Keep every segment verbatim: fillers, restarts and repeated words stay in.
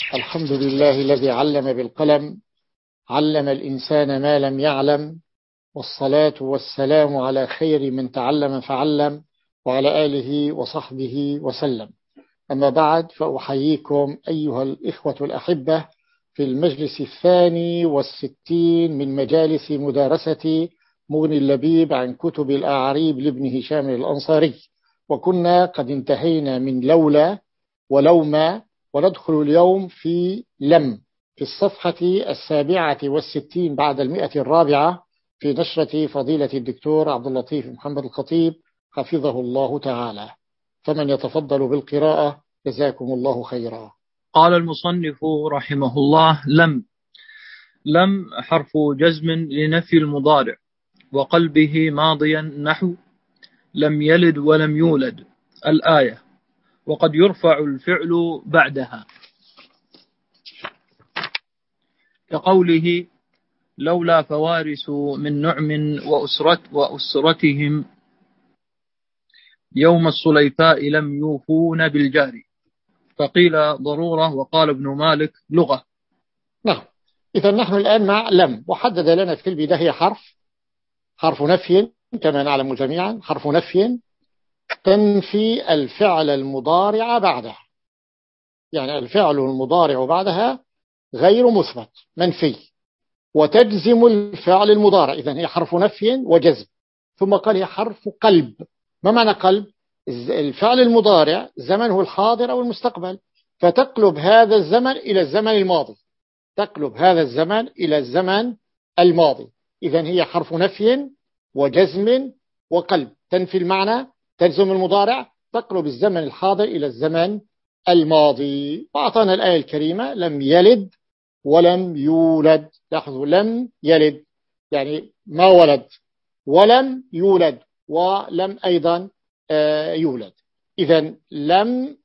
الحمد لله الذي علم بالقلم، علم الإنسان ما لم يعلم، والصلاة والسلام على خير من تعلم فعلم، وعلى آله وصحبه وسلم. أما بعد، فأحييكم أيها الإخوة الأحبة في المجلس الثاني والستين من مجالس مدارسة مغني اللبيب عن كتب الأعاريب لابن هشام الأنصاري. وكنا قد انتهينا من لولا ولوما، وندخل اليوم في لم في الصفحة السابعة والستين بعد المئة الرابعة في نشرة فضيلة الدكتور عبد اللطيف محمد الخطيب حفظه الله تعالى. فمن يتفضل بالقراءة جزاكم الله خيرا. قال المصنف رحمه الله: لم لم حرف جزم لنفي المضارع، وقلبه ماضيا نحو لم يلد ولم يولد الآية، وقد يرفع الفعل بعدها، كقوله لولا فوارس من نعم وأسرت وأسرتهم يوم الصليفاء لم يوفون بالجار، فقيل ضرورة وقال ابن مالك لغة. نعم، إذا نحن الآن مع لم، وحدد لنا في البداية حرف حرف نفي كما نعلم جميعا، حرف نفي تنفي الفعل المضارع بعدها، يعني الفعل المضارع بعدها غير مثبت منفي، وتجزم الفعل المضارع. إذن هي حرف نفي وجزم. ثم قال هي حرف قلب. ما معنى قلب؟ الفعل المضارع زمنه الحاضر أو المستقبل، فتقلب هذا الزمن إلى الزمن الماضي، تقلب هذا الزمن إلى الزمن الماضي. إذن هي حرف نفي وجزم وقلب، تنفي المعنى، تجزم المضارع، تقلب الزمن الحاضر إلى الزمن الماضي. وأعطانا الآية الكريمة لم يلد ولم يولد. لاحظوا، لم يلد يعني ما ولد، ولم يولد ولم أيضا يولد. إذن لم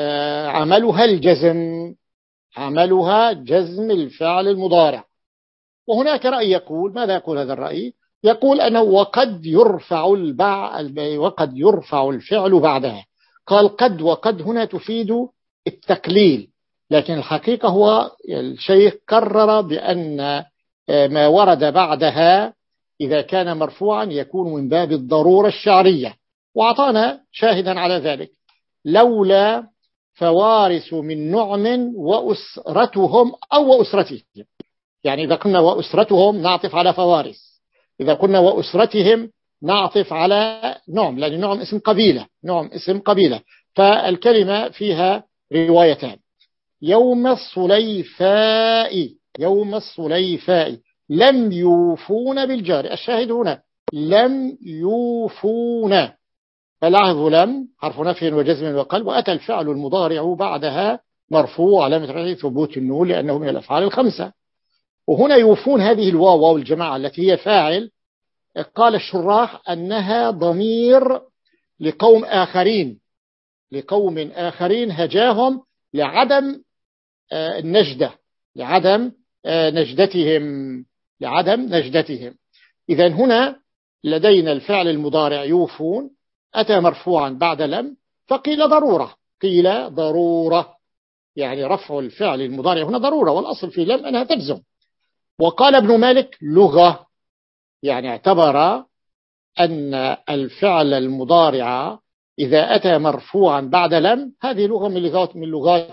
عملها الجزم، عملها جزم الفعل المضارع. وهناك رأي يقول، ماذا يقول هذا الرأي؟ يقول أنه وقد يرفع البع وقد يرفع الفعل بعدها. قال قد، وقد هنا تفيد التقليل، لكن الحقيقة هو الشيخ قرر بأن ما ورد بعدها إذا كان مرفوعا يكون من باب الضرورة الشعرية، وأعطانا شاهدا على ذلك: لولا فوارث من نعم وأسرتهم أو وأسرتهم. يعني إذا قلنا وأسرتهم نعطف على فوارث، إذا قلنا وأسرتهم نعطف على نعم، لأن نعم اسم قبيلة، نعم اسم قبيلة. فالكلمة فيها روايتان: يوم الصليفاء، يوم الصليفاء لم يوفون بالجار. الشاهد هنا لم يوفون، فلاحظوا لم حرف نفي وجزم وقلب، وأتى الفعل المضارع بعدها مرفوع علامة ثبوت النون لأنه من الأفعال الخمسة. وهنا يوفون، هذه الواو واو الجماعة التي هي فاعل، قال الشراح أنها ضمير لقوم آخرين، لقوم آخرين هجاهم لعدم النجدة، لعدم نجدتهم، لعدم نجدتهم. إذن هنا لدينا الفعل المضارع يوفون أتى مرفوعا بعد لم، فقيل ضرورة، قيل ضرورة، يعني رفع الفعل المضارع هنا ضرورة، والأصل في لم أنها تجزم. وقال ابن مالك لغة، يعني اعتبر أن الفعل المضارع إذا أتى مرفوعا بعد لم هذه لغة من لغات من لغات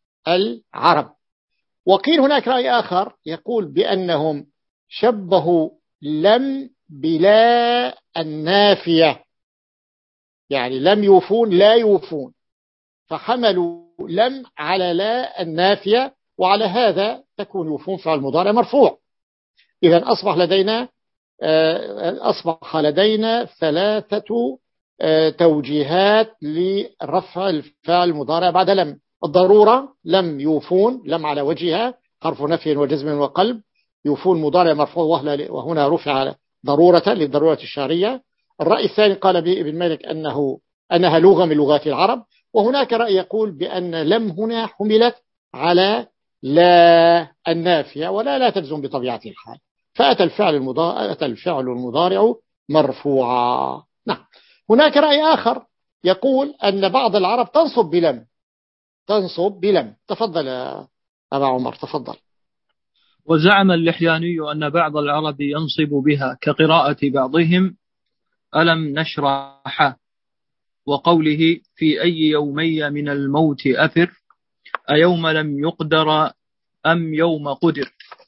العرب. وقيل هناك رأي آخر يقول بأنهم شبهوا لم بلا النافية، يعني لم يوفون لا يوفون، فحملوا لم على لا النافية، وعلى هذا تكون يوفون فعل مضارع مرفوع. إذن أصبح لدينا أصبح لدينا ثلاثة توجيهات لرفع الفعل المضارع بعد لم. الضرورة لم يوفون، لم على وجهها حرف نفي وجزم وقلب، يوفون مضارع مرفوع وهنا رفع ضرورة للضرورة الشعرية. الرأي الثاني قال به ابن مالك أنه أنها لغة من لغات العرب. وهناك رأي يقول بأن لم هنا حملت على لا النافية، ولا لا تجزم بطبيعة الحال، فأتى الفعل المضارع أتى الفعل المضارع مرفوعا. نعم. هناك رأي آخر يقول أن بعض العرب تنصب بلم، تنصب بلم. تفضل أبا عمر تفضل. وزعم اللحياني أن بعض العرب ينصب بها كقراءة بعضهم ألم نشرح، وقوله في أي يومي من الموت أفر، أيوم لم يقدر أم يوم قدر.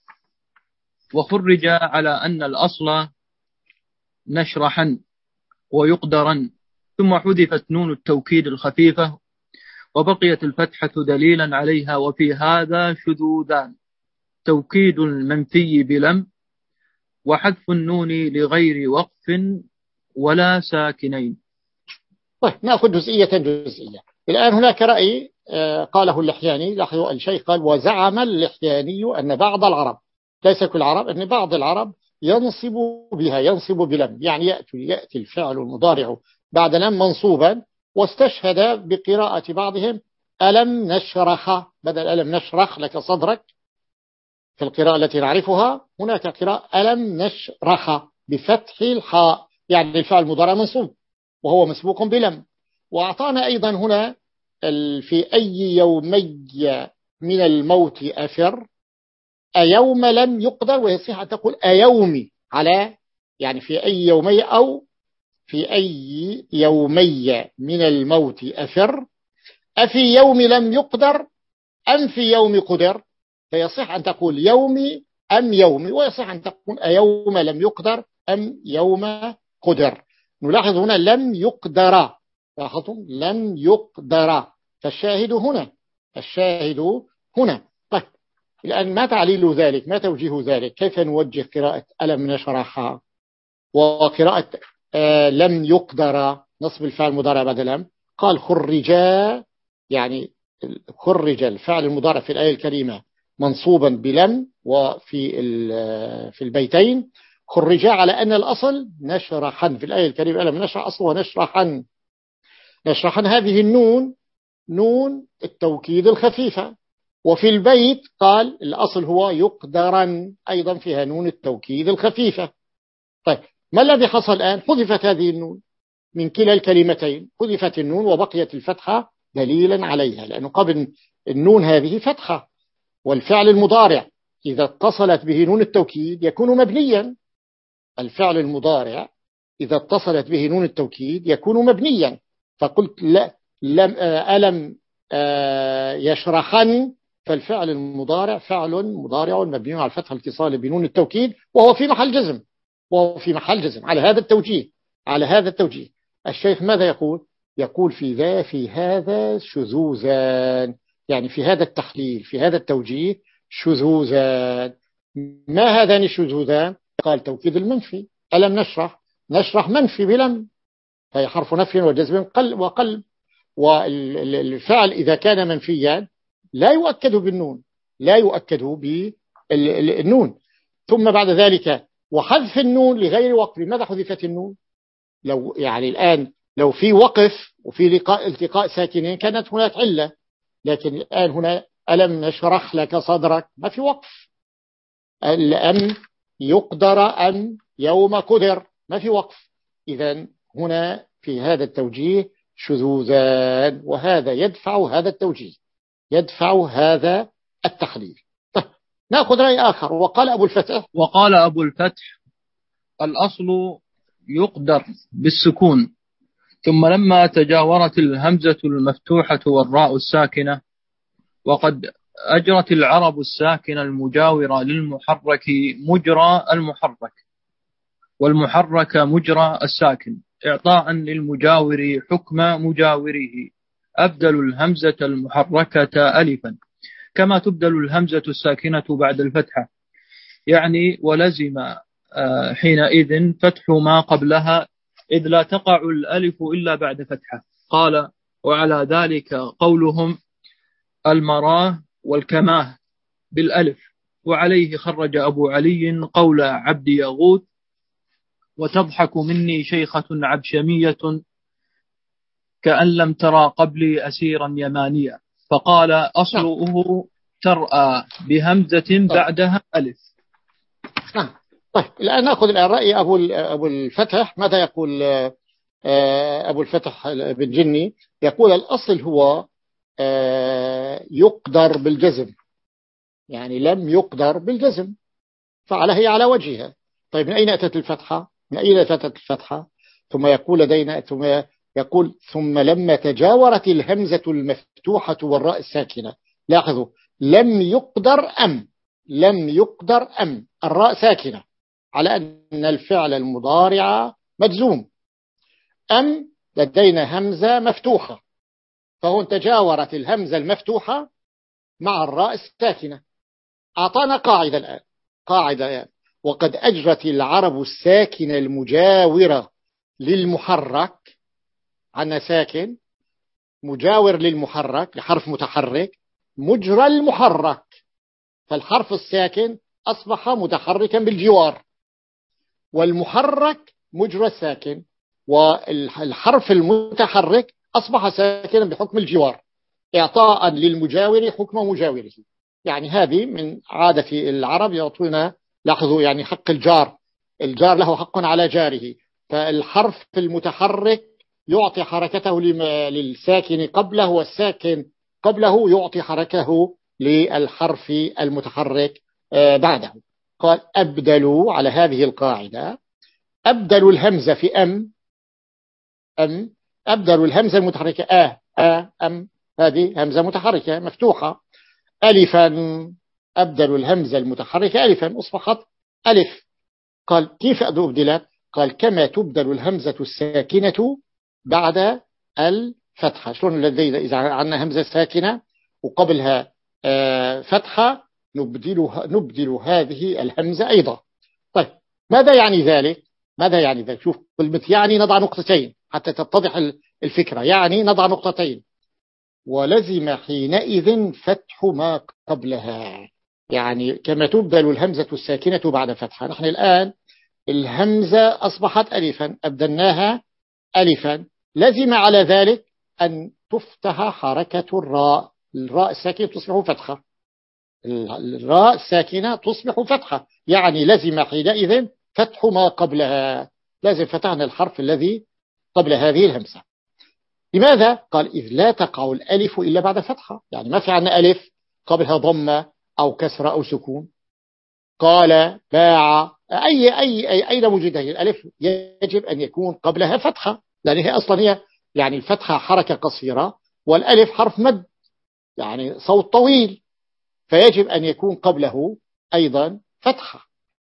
وخرج على أن الأصل نشرحا ويقدرا، ثم حذفت نون التوكيد الخفيفة وبقيت الفتحة دليلا عليها. وفي هذا شذوذان: توكيد المنفي بلم، وحذف النون لغير وقف ولا ساكنين. طيب نأخذ جزئية جزئية. الآن هناك رأي قاله اللحياني، لاحظوا الشيخ قال وزعم اللحياني أن بعض العرب، ليس كل العرب، أن بعض العرب ينصب بها، ينصب بلم، يعني يأتي, يأتي الفعل المضارع بعد لم منصوبا، واستشهد بقراءة بعضهم ألم نشرح بدل ألم نشرح لك صدرك في القراءة التي نعرفها. هناك قراءة ألم نشرح بفتح الحاء، يعني الفعل المضارع منصوب وهو مسبوق بلم. وأعطانا أيضا هنا في أي يومي من الموت أفر، أيوم لم يقدر، ويصح أن تقول أيومي على، يعني في أي يومي أو في أي يومي من الموت أفر، أفي يوم لم يقدر أم في يوم قدر، فيصح أن تقول يومي أم يومي، ويصح أن تقول أيوم لم يقدر أم يوم قدر. نلاحظ هنا لم يقدر، لاحظتم لم يقدر، فالشاهد هنا، الشاهد هنا. طيب الآن ما تعليل ذلك، ما توجيه ذلك؟ كيف نوجه قراءة ألم نشرحها وقراءة آه لم يقدر نصب الفعل المضارع بعد لم؟ قال خرجا، يعني خرج الفعل المضارع في الآية الكريمة منصوبا بلم، وفي في البيتين خرجا على أن الأصل نشرحا في الآية الكريمة، ألم نشرح أصله نشرحا. نشرحا هذه النون نون التوكيد الخفيفة، وفي البيت قال الأصل هو يقدرا، أيضا فيها نون التوكيد الخفيفة. طيب ما الذي حصل الآن؟ حذفت هذه النون من كلا الكلمتين، حذفت النون وبقيت الفتحة دليلا عليها، لأنه قبل النون هذه فتحة، والفعل المضارع إذا اتصلت به نون التوكيد يكون مبنيا. الفعل المضارع إذا اتصلت به نون التوكيد يكون مبنيا. فقلت لا لم ألم يشرحن، فالفعل المضارع فعل مضارع مبني على الفتح الاتصال بنون التوكيد، وهو في محل جزم، وهو في محل جزم على هذا التوجيه، على هذا التوجيه. الشيخ ماذا يقول؟ يقول في ذا في هذا شذوذان، يعني في هذا التحليل، في هذا التوجيه شذوذان. ما هذان الشذوذان؟ قال توكيد المنفي، ألم نشرح، نشرح منفي بلم، فهي حرف نفي وجزم قلب وقلب، والفعل إذا كان منفيا لا يؤكد بالنون، لا يؤكد بالنون. ثم بعد ذلك وحذف النون لغير وقف. لماذا حذفت النون؟ لو يعني الآن لو في وقف وفي لقاء التقاء ساكنين كانت هناك علة، لكن الآن هنا ألم نشرح لك صدرك، ما في وقف. أم يقدر أم يوم قدر، ما في وقف. إذن هنا في هذا التوجيه شذوذان، وهذا يدفع هذا التوجيه، يدفع هذا التحليل. طيب نأخذ رأي آخر. وقال أبو الفتح وقال أبو الفتح الأصل يقدر بالسكون، ثم لما تجاورت الهمزة المفتوحة والراء الساكنة، وقد أجرت العرب الساكنة المجاورة للمحرك مجرى المحرك، والمحرك مجرى الساكن، إعطاء للمجاور حكم مجاوره، أبدل الهمزة المحركة ألفا كما تبدل الهمزة الساكنة بعد الفتحة، يعني ولزم حينئذ فتح ما قبلها، إذ لا تقع الألف إلا بعد فتحة. قال وعلى ذلك قولهم المراه والكماه بالألف. وعليه خرج أبو علي قول عبد يغوث وتضحك مني شيخة عبشمية كأن لم ترى قبلي أسيرا يمانيا، فقال أصله ترأى بهمزة بعدها ألف. نعم. طيب الآن نأخذ الآن رأي أبو أبو الفتح. ماذا يقول أبو الفتح بن جني؟ يقول الأصل هو يقدر بالجزم، يعني لم يقدر بالجزم، فعلها هي على وجهها. طيب من أين أتت الفتحة؟ من أين أتت الفتحة؟ ثم يقول لدينا ثم يقول ثم لما تجاورت الهمزة المفتوحة والراء الساكنة. لاحظوا، لم يقدر أم لم يقدر أم الراء ساكنة على أن الفعل المضارع مجزوم. أم لدينا همزة مفتوحة، فهون تجاورت الهمزة المفتوحة مع الراء الساكنة. أعطانا قاعدة الآن، قاعدة الآن: وقد أجرت العرب الساكن المجاورة للمحرك، عنا ساكن مجاور للمحرك لحرف متحرك مجرى المحرك، فالحرف الساكن أصبح متحركا بالجوار، والمحرك مجرى الساكن، والحرف المتحرك أصبح ساكنا بحكم الجوار، إعطاء للمجاور حكم مجاوره. يعني هذه من عادة العرب، يعطونا، لاحظوا، يعني حق الجار، الجار له حق على جاره، فالحرف المتحرك يعطي حركته للساكن قبله، والساكن قبله يعطي حركته للحرف المتحرك بعده. قال أبدلوا على هذه القاعدة، أبدلوا الهمزة في أم أم أبدلوا الهمزة المتحركة آه آه أم، هذه همزة متحركة مفتوحة، ألفا، أبدلوا الهمزة المتحركة ألفا أصبحت ألف. قال كيف أبدلت؟ قال كما تبدل الهمزة الساكنة بعد الفتحة. شلون الذي إذا عندنا همزة ساكنة وقبلها فتحة نبدلها نبدل هذه الهمزة أيضا. طيب ماذا يعني ذلك؟ ماذا يعني ذلك؟ شوف كلمة يعني نضع نقطتين حتى تتضح الفكرة. يعني نضع نقطتين: ولزم حينئذ فتح ما قبلها، يعني كما تبدل الهمزة الساكنة بعد فتحة. نحن الآن الهمزة أصبحت ألفا، أبدلناها ألفا، لزم على ذلك أن تفتح حركة الراء، الراء الساكنة تصبح فتحة، الراء الساكنة تصبح فتحة، يعني لزم حينئذ فتح ما قبلها، لازم فتحنا الحرف الذي قبل هذه الهمزة. لماذا؟ قال إذ لا تقع الألف إلا بعد فتحة، يعني ما في عندنا ألف قبلها ضمة أو كسرة أو سكون. قال باع أي أي أي أين وجد الألف يجب أن يكون قبلها فتحة، لأن هي أصلا هي يعني الفتحة حركة قصيرة، والألف حرف مد يعني صوت طويل، فيجب أن يكون قبله أيضا فتحة.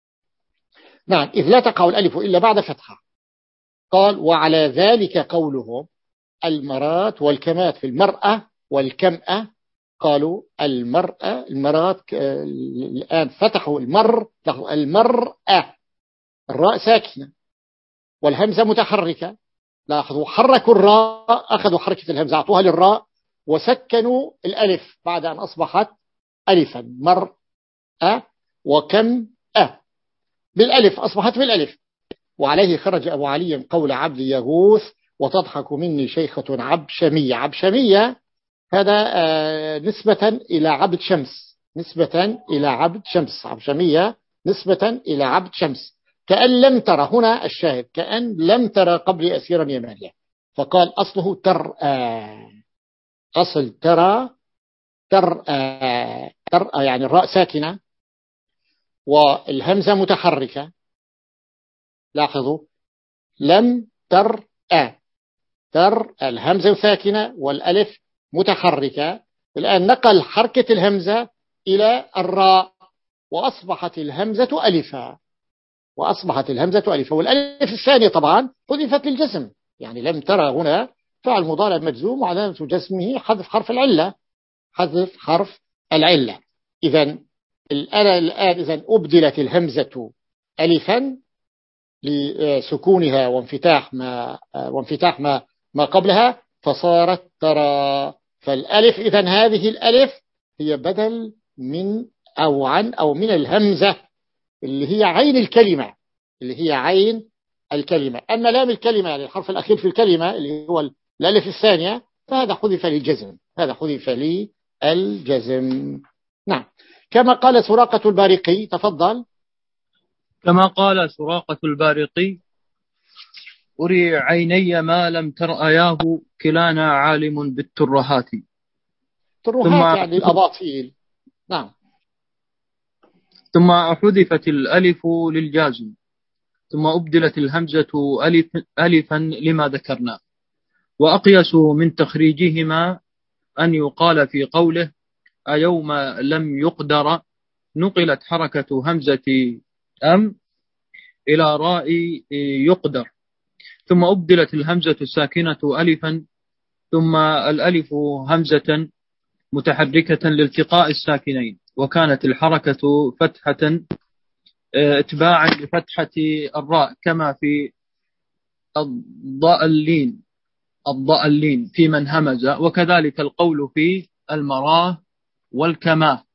نعم، إذ لا تقع الألف إلا بعد فتحة. قال وعلى ذلك قولهم المرات والكمات في المرأة والكمأة. قالوا المرأة المرات الآن فتحوا المر المرأة، الراء ساكنة والهمزة متحركة. لاحظوا حركوا الراء، أخذوا حركة الهمزة أعطوها للراء وسكنوا الألف بعد أن أصبحت ألفا، مرأة وكم أه بالألف أصبحت بالألف. وعليه خرج أبو علي قول عبد يغوث وتضحك مني شيخة عبشمية. عبشمية هذا نسبة إلى عبد شمس، نسبة إلى عبد شمس، عبشمية نسبة إلى عبد شمس. كأن لم ترى، هنا الشاهد كأن لم ترى قبل أسيرا يمانية، فقال أصله ترأى، أصل ترى ترأى، ترأى يعني الراء ساكنة والهمزة متحركة. لاحظوا لم ترأى، تر الهمزة ساكنة والألف متحركة. الآن نقل حركة الهمزة إلى الراء وأصبحت الهمزة ألفا، وأصبحت الهمزة ألفا، والألف الثانية طبعا حذفت للجسم، يعني لم ترى هنا فعل مضارع مجزوم وعلامة جزمه حذف حرف العلة، حذف حرف العلة. إذن الآن إذن أبدلت الهمزة ألفا لسكونها وانفتاح ما وانفتاح ما ما قبلها فصارت ترى. فالألف إذن هذه الألف هي بدل من أو عن أو من الهمزة اللي هي عين الكلمة، اللي هي عين الكلمة. أما لام الكلمة يعني الحرف الأخير في الكلمة اللي هو الألف الثانية فهذا حذف للجزم، هذا حذف للجزم. نعم، كما قال سراقة البارقي. تفضل. كما قال سراقة البارقي أري عيني ما لم ترأياه كلانا عالم بالترهات. ترهات يعني الأباطيل. نعم. ثم حذفت الألف للجازم، ثم أبدلت الهمزة ألف ألفا لما ذكرنا. وأقيس من تخريجهما أن يقال في قوله أيوم لم يقدر نقلت حركة همزة أم إلى راء يقدر، ثم أبدلت الهمزة الساكنة ألفا، ثم الألف همزة متحركة لالتقاء الساكنين، وكانت الحركة فتحة اتباعا لفتحة الراء كما في الضالين الضالين في من همز، وكذلك القول في المراه والكماه،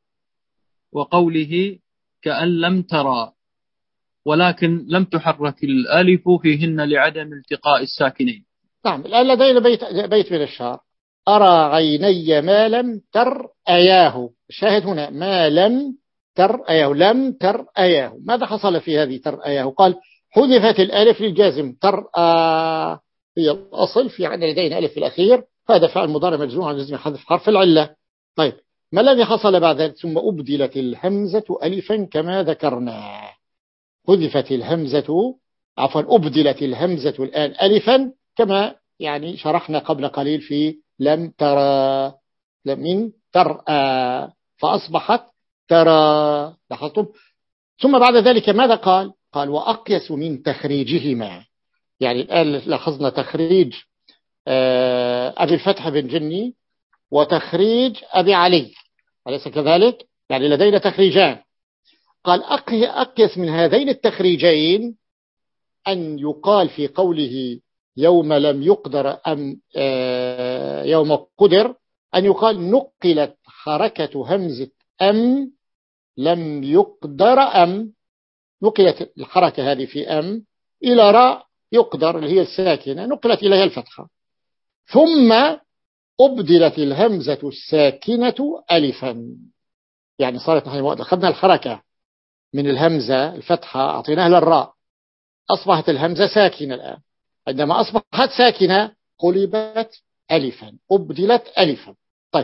وقوله كأن لم ترى ولكن لم تحرك الألف فيهن لعدم التقاء الساكنين. نعم. الآن لدينا بيت, بيت من الشعر: أرى عيني ما لم ترأياه. الشاهد هنا ما لم ترأياه، لم ترأياه. ماذا حصل في هذه ترأياه؟ قال حذفت الألف للجازم، ترأى هي الأصل، في عندنا لدينا ألف في الأخير، هذا فعل مضارع مجزوم عن جزم حذف حرف العلة. طيب ما الذي حصل بعد ذلك؟ ثم أبدلت الهمزة ألفا كما ذكرنا. حذفت الهمزة عفوا أبدلت الهمزة الآن ألفا كما يعني شرحنا قبل قليل في لم ترى، من ترأى فأصبحت ترى. لاحظتم؟ ثم بعد ذلك ماذا قال؟ قال وأقيس من تخريجهما. يعني الآن لاحظنا تخريج أبي الفتح بن جني وتخريج أبي علي، أليس كذلك؟ يعني لدينا تخريجان. قال أقيس من هذين التخريجين أن يقال في قوله يوم لم يقدر أم يوم قدر، أن يقال نقلت حركة همزة أم لم يقدر أم، نقلت الحركة هذه في أم إلى راء يقدر اللي هي الساكنة، نقلت إليها الفتحة، ثم أبدلت الهمزة الساكنة ألفا. يعني صارت نحن أخذنا الحركة من الهمزة الفتحة أعطيناها للراء، أصبحت الهمزة ساكنة الآن. عندما أصبحت ساكنة قلبت ألفا، أبدلت ألفا. طيب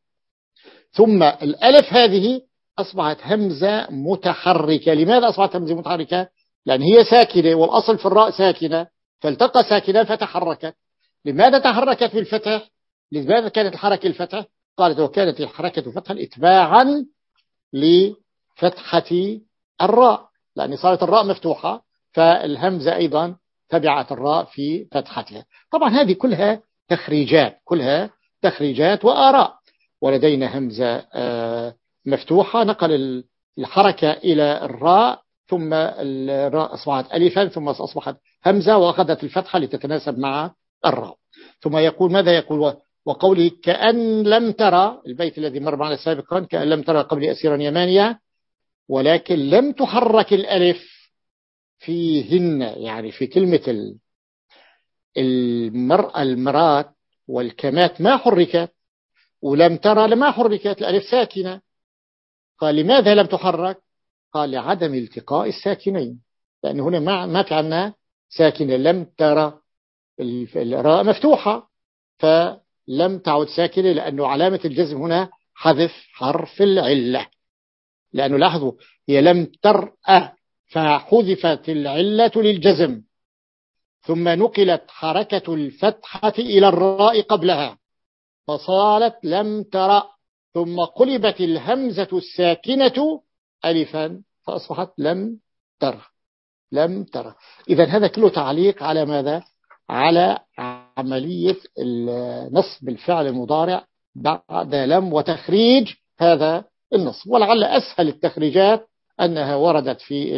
ثم الألف هذه أصبحت همزة متحركة. لماذا أصبحت همزة متحركة؟ لأن هي ساكنة والأصل في الراء ساكنة، فالتقى ساكنة فتحركت. لماذا تحركت في الفتح؟ لماذا كانت الحركة الفتح؟ قالت وكانت الحركة فتحا اتباعا لفتحة الراء، لأن صارت الراء مفتوحة فالهمزة أيضا تبعت الراء في فتحتها. طبعا هذه كلها تخريجات، كلها تخريجات وآراء. ولدينا همزة مفتوحة نقل الحركة إلى الراء، ثم الراء أصبحت ألفا، ثم أصبحت همزة وأخذت الفتحة لتتناسب مع الراء. ثم يقول ماذا يقول؟ وقوله كأن لم ترى، البيت الذي مر معنا سابقا، كأن لم ترى قبل أسيرا يمانية ولكن لم تحرك الألف فيهن. يعني في كلمة المرأة المرات والكمات ما حركت، ولم ترى لما حركت، الألف ساكنة. قال لماذا لم تحرك؟ قال لعدم التقاء الساكنين، لأن هنا ما ما في عنا ساكنة. لم ترى الراء مفتوحة فلم تعد ساكنة، لأنه علامة الجزم هنا حذف حرف العلة. لأنه لاحظوا هي لم ترأى فحذفت العلة للجزم، ثم نقلت حركة الفتحة إلى الراء قبلها فصارت لم ترى، ثم قلبت الهمزة الساكنة ألفا فأصبحت لم ترى، لم ترى. إذا هذا كله تعليق على ماذا؟ على عملية نصب الفعل المضارع بعد لم وتخريج هذا النصب. ولعل أسهل التخريجات أنها وردت في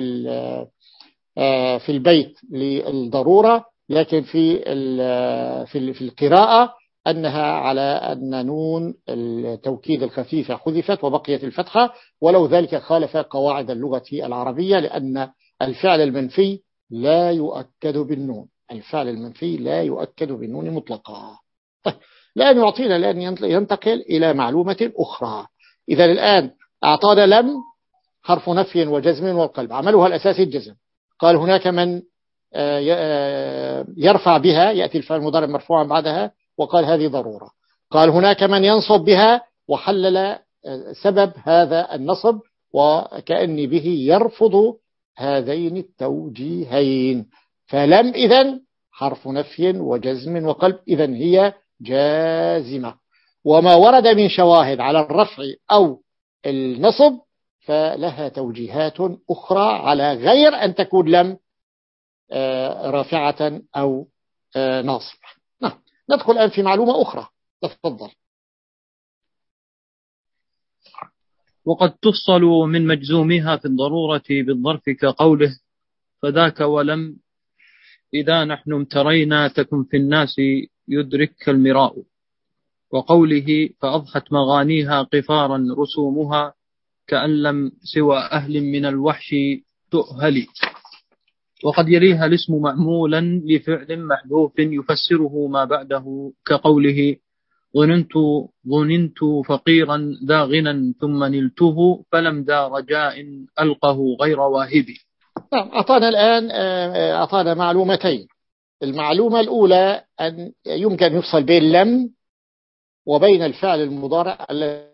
في البيت للضرورة، لكن في في القراءة أنها على أن نون التوكيد الخفيفة حذفت وبقيت الفتحة، ولو ذلك خالف قواعد اللغة العربية، لأن الفعل المنفي لا يؤكد بالنون، الفعل المنفي لا يؤكد بالنون مطلقا. لأن يعطينا لأن ينتقل إلى معلومة أخرى. إذا الآن أعطانا لم حرف نفي وجزم والقلب، عملها الأساسي الجزم. قال هناك من يرفع بها، يأتي الفعل المضارع مرفوعا بعدها، وقال هذه ضرورة. قال هناك من ينصب بها، وحلل سبب هذا النصب وكأني به يرفض هذين التوجيهين. فلم إذن حرف نفي وجزم وقلب، إذن هي جازمة. وما ورد من شواهد على الرفع أو النصب فلها توجيهات أخرى على غير أن تكون لم رافعة أو ناصبة. نعم. ندخل الآن في معلومة أخرى، تفضل. وقد تفصل من مجزومها في الضرورة بالظرف كقوله فذاك ولم إذا نحن امترينا تكن في الناس يدرك المراء، وقوله فأضحت مغانيها قفارا رسومها كأن لم سوى أهل من الوحش تؤهل. وقد يليها الاسم معمولا لفعل محذوف يفسره ما بعده كقوله ظننت ظننت فقيرا ذا غنى ثم نلته فلم ذا رجاء ألقه غير واهبي. أعطانا الآن أعطانا معلومتين. المعلومة الأولى أن يمكن يفصل بين لم وبين الفعل المضارع الذي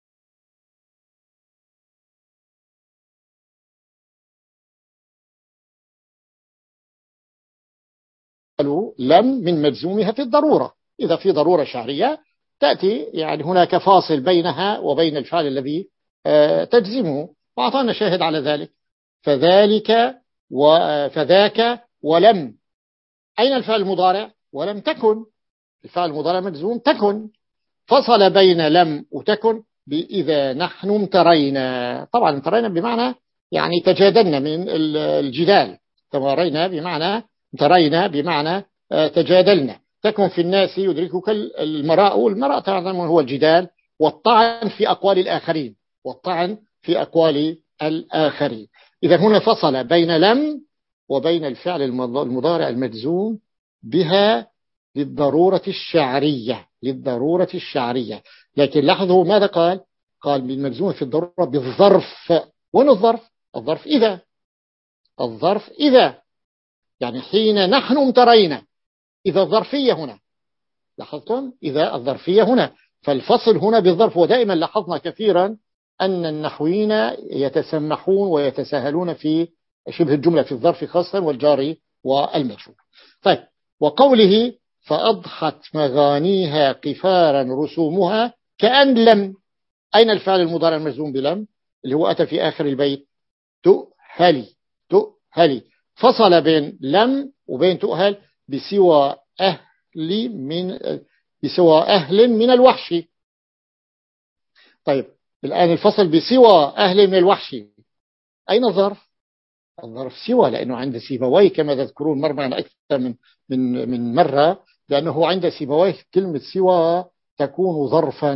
لم من مجزومها في الضرورة. إذا في ضرورة شعرية تأتي يعني هناك فاصل بينها وبين الفعل الذي تجزمه، وأعطانا شاهد على ذلك. فذلك وفذاك ولم، أين الفعل المضارع؟ ولم تكن. الفعل المضارع مجزوم تكن، فصل بين لم وتكن بإذا نحن امترينا. طبعا امترينا بمعنى يعني تجادلنا من الجدال، تمارينا بمعنى امترينا بمعنى تجادلنا. تكن في الناس يدركك المراء، والمراء تعلم هو الجدال والطعن في أقوال الآخرين، والطعن في أقوال الآخرين. إذا هنا فصل بين لم وبين الفعل المضارع المجزوم بها للضرورة الشعرية، للضرورة الشعرية. لكن لاحظوا ماذا قال؟ قال بالمجزوم في الضرورة بالظرف. وين الظرف؟ الظرف إذا، الظرف إذا يعني حين نحن امترينا، إذا الظرفية هنا. لاحظتم؟ إذا الظرفية هنا، فالفصل هنا بالظرف. ودائما لاحظنا كثيرا أن النحويين يتسمحون ويتساهلون في شبه الجملة في الظرف خاصة والجاري والمجرور. طيب، وقوله فأضحت مغانيها قفارا رسومها كأن لم، أين الفعل المضارع المجزوم بلم اللي هو أتى في آخر البيت؟ تؤهلي، تؤهلي. فصل بين لم وبين تؤهل بسوى أهل من بسوى أهل من الوحش. طيب الآن الفصل بسوى أهل من الوحش، أين الظرف؟ الظرف سوى، لأنه عند سيبويه كما تذكرون مر معنا أكثر من من من مرة، لأنه عند سيبويه كلمة سوى تكون ظرفا،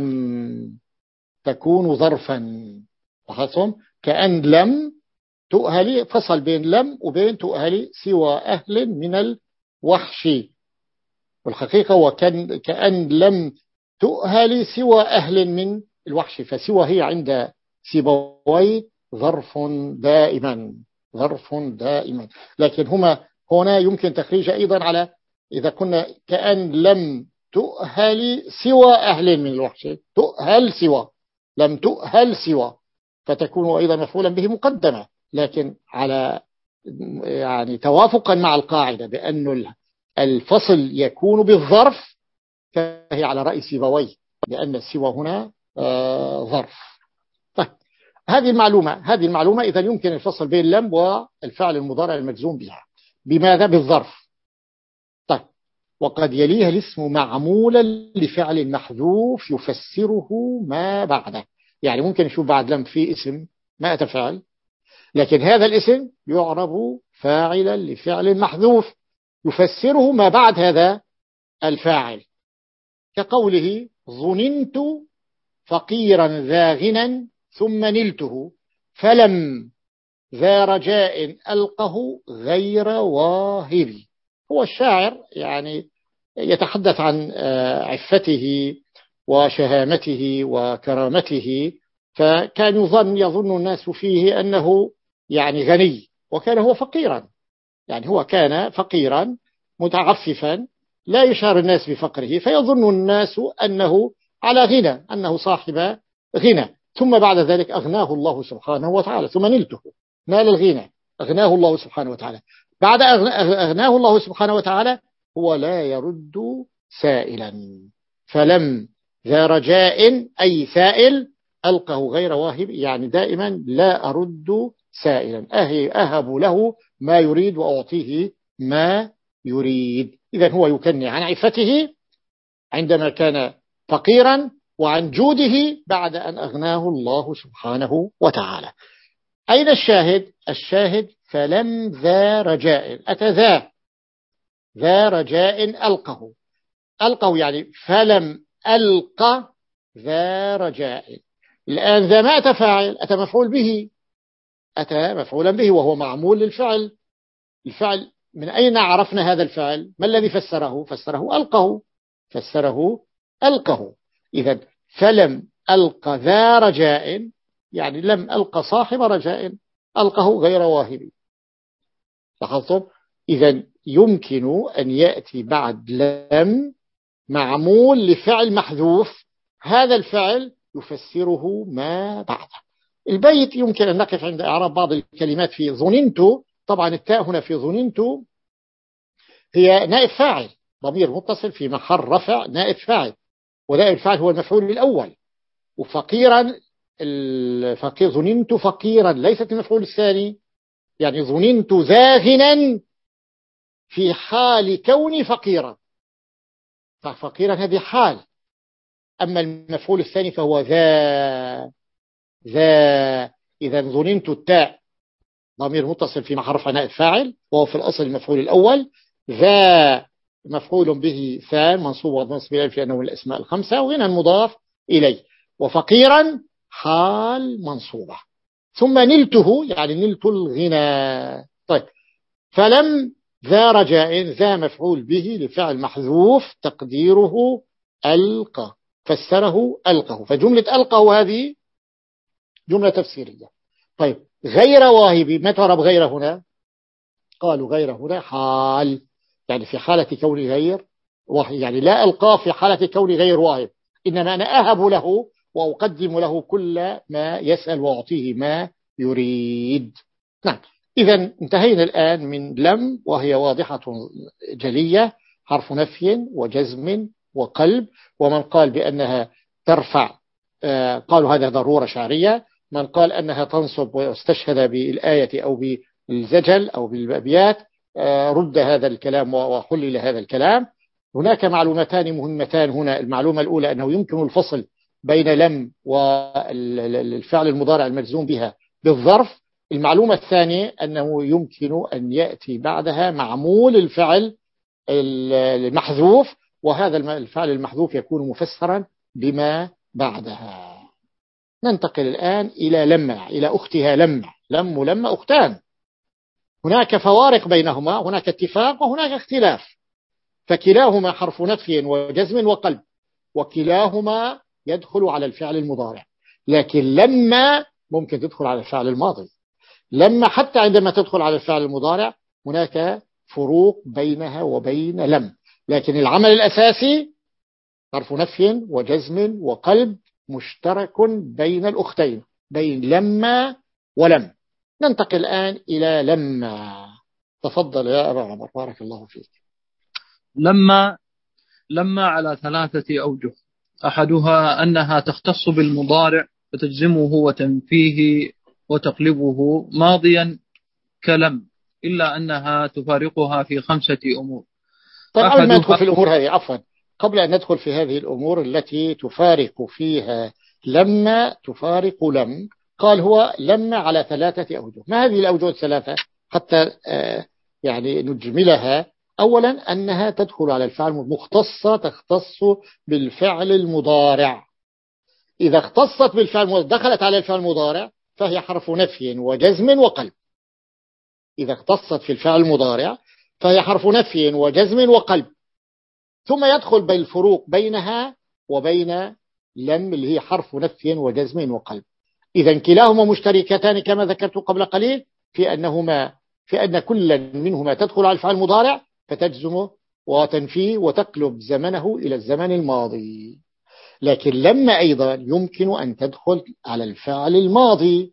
تكون ظرفا. لاحظتم؟ كأن لم تؤهلي، فصل بين لم وبين تؤهلي سوى أهل من الوحش. والحقيقة هو كان كأن لم تؤهلي سوى أهل من الوحش، فسوى هي عند سيبويه ظرف دائما، ظرف دائما. لكن هما هنا يمكن تخريج أيضا على إذا كنا كأن لم تؤهل سوى أهل من الوحش، تؤهل سوى، لم تؤهل سوى، فتكون أيضا مفعولا به مقدمة، لكن على يعني توافقا مع القاعدة بأن الفصل يكون بالظرف، فهي على رأي سيبويه، لأن السوى هنا آه ظرف. طيب هذه المعلومة هذه المعلومة إذا يمكن الفصل بين لم والفعل المضارع المجزوم بها. بماذا؟ بالظرف. طيب وقد يليها الاسم معمولا لفعل محذوف يفسره ما بعده. يعني ممكن نشوف بعد لم في اسم ما أتى فعل، لكن هذا الاسم يعرب فاعلا لفعل محذوف يفسره ما بعد هذا الفاعل، كقوله ظننت فقيرا ذا غنى ثم نلته فلم ذا رجاء ألقه غير واهبي. هو الشاعر يعني يتحدث عن عفته وشهامته وكرامته، فكان يظن يظن الناس فيه أنه يعني غني، وكان هو فقيرا، يعني هو كان فقيرا متعففا لا يشعر الناس بفقره، فيظن الناس أنه على غنى، أنه صاحب غنى. ثم بعد ذلك أغناه الله سبحانه وتعالى، ثم نلته، نال الغنى، أغناه الله سبحانه وتعالى. بعد أغناه الله سبحانه وتعالى هو لا يرد سائلا. فلم ذا رجاء أي سائل ألقه غير واهب، يعني دائما لا أرد سائلا، أهب له ما يريد وأعطيه ما يريد. إذن هو يكني عن عفته عندما كان فقيرا، وعن جوده بعد أن أغناه الله سبحانه وتعالى. أين الشاهد؟ الشاهد فلم ذا رجاء، أتى ذا ذا رجاء ألقه، ألقه يعني فلم ألق ذا رجاء. الآن ذا ما أتى فاعل، أتى مفعول به، أتى مفعولا به وهو معمول للفعل. الفعل من أين عرفنا هذا الفعل؟ ما الذي فسره؟ فسره ألقه، فسره ألقه. إذن فلم ألق ذا رجاء يعني لم ألق صاحب رجاء، ألقه غير واهب. لاحظتم؟ إذن يمكن أن يأتي بعد لم معمول لفعل محذوف، هذا الفعل يفسره ما بعده. البيت يمكن أن نقف عند إعراب بعض الكلمات في ظننت. طبعا التاء هنا في ظننت هي نائب فاعل، ضمير متصل في محل رفع نائب فاعل، ونائب الفاعل هو المفعول الأول. وفقيرا الفقير ظننت فقيرا ليست المفعول الثاني، يعني ظننت ذاهنا في حال كوني فقيرا، ففقيرا هذه حال. أما المفعول الثاني فهو ذا ذا. إذا ظننت التاء ضمير متصل في محل رفع نائب فاعل وهو في الأصل المفعول الأول، ذا مفعول به ثان منصوب ومنصوب إليه لأنه من الأسماء الخمسة، وهنا المضاف إليه. وفقيرا حال منصوبة. ثم نلته يعني نلت الغنى. طيب فلم ذا رجاء، ذا مفعول به لفعل محذوف تقديره ألقى، فسره ألقه، فجملة ألقه هذه جملة تفسيرية. طيب غير واهب، ما تعرب غير هنا؟ قالوا غير هنا حال، يعني في حالة كون غير واهب، يعني لا ألقى في حالة كون غير واهب، إنما أنا أهب له وأقدم له كل ما يسأل وأعطيه ما يريد. نعم. إذا انتهينا الآن من لم، وهي واضحة جلية، حرف نفي وجزم وقلب. ومن قال بأنها ترفع آه قالوا هذا ضرورة شعرية. من قال أنها تنصب واستشهد بالآية أو بالزجل أو بالأبيات آه رد هذا الكلام وحلل هذا الكلام. هناك معلومتان مهمتان هنا. المعلومة الأولى أنه يمكن الفصل بين لم والفعل المضارع المجزوم بها بالظرف. المعلومة الثانية أنه يمكن أن يأتي بعدها معمول الفعل المحذوف، وهذا الفعل المحذوف يكون مفسرا بما بعدها. ننتقل الآن إلى لما، إلى أختها لما. لم ولما أختان، هناك فوارق بينهما، هناك اتفاق وهناك اختلاف. فكلاهما حرف نفي وجزم وقلب، وكلاهما يدخل على الفعل المضارع. لكن لما ممكن تدخل على الفعل الماضي. لما حتى عندما تدخل على الفعل المضارع هناك فروق بينها وبين لم، لكن العمل الأساسي حرف نفي وجزم وقلب مشترك بين الأختين، بين لما ولم. ننتقل الآن إلى لما. تفضل يا أبا عمر، بارك الله فيك. لما لما على ثلاثة أوجه. أحدها أنها تختص بالمضارع فتجزمه وتنفيه وتقلبه ماضيا كلم، إلا أنها تفارقها في خمسة أمور. طيب قبل ما ندخل في الأمور هذه، عفوا قبل أن ندخل في هذه الأمور التي تفارق فيها لما تفارق لم، قال هو لما على ثلاثة أوجه. ما هذه الأوجه الثلاثة حتى آه يعني نجملها؟ أولا أنها تدخل على الفعل مختصة، تختص بالفعل المضارع. إذا اختصت بالفعل دخلت على الفعل المضارع فهي حرف نفي وجزم وقلب. إذا اختصت في الفعل المضارع فهي حرف نفي وجزم وقلب. ثم يدخل بالفروق بينها وبين لم اللي هي حرف نفي وجزم وقلب. إذا كلاهما مشتركتان كما ذكرت قبل قليل في أنهما في أن كل منهما تدخل على الفعل المضارع فتجزمه وتنفيه وتقلب زمنه إلى الزمن الماضي. لكن لما أيضا يمكن أن تدخل على الفعل الماضي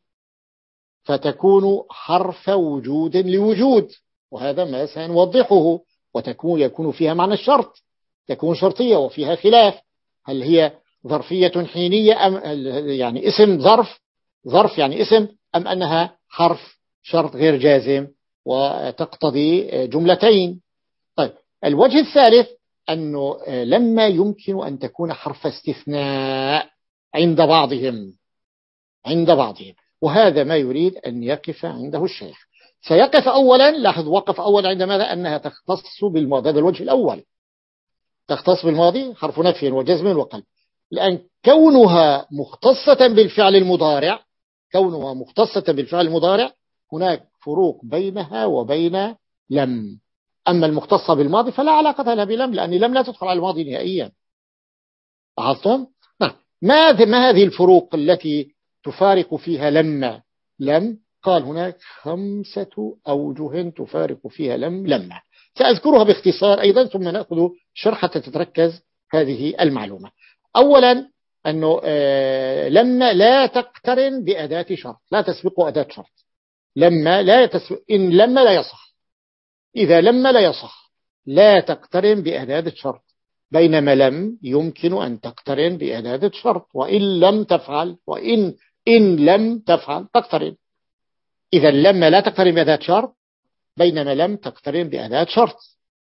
فتكون حرف وجود لوجود، وهذا ما سنوضحه. وتكون يكون فيها معنى الشرط، تكون شرطية وفيها خلاف، هل هي ظرفية حينية أم يعني اسم ظرف، ظرف يعني اسم، أم أنها حرف شرط غير جازم وتقتضي جملتين. طيب الوجه الثالث أنه لما يمكن أن تكون حرف استثناء عند بعضهم، عند بعضهم، وهذا ما يريد أن يقف عنده الشيخ. سيقف أولا، لاحظ وقف أولا عند ماذا؟ أنها تختص بالماضي، هذا الوجه الأول، تختص بالماضي حرف نفي وجزم وقلب. لأن كونها مختصة بالفعل المضارع، كونها مختصة بالفعل المضارع هناك فروق بينها وبين لم. أما المختصة بالماضي فلا علاقة لها بلم، لأن لم لا تدخل على الماضي نهائيا. لاحظتم؟ نعم. ما ما هذه الفروق التي تفارق فيها لما لم؟ قال هناك خمسة أوجه تفارق فيها لم لما، سأذكرها باختصار أيضا ثم نأخذ شرح حتى تتركز هذه المعلومة. أولا أنه آه لما لا تقترن بأداة شرط، لا تسبق أداة شرط. لما لا تسبق، إن لما لا يصح، إذا لما لا يصح لا تقترن بأداة شرط، بينما لم يمكن أن تقترن بأداة شرط، وإن لم تفعل، وإن إن لم تفعل تقترن. إذا لما لا تقترن بأداة شرط، بينما لم تقترن بأداة شرط.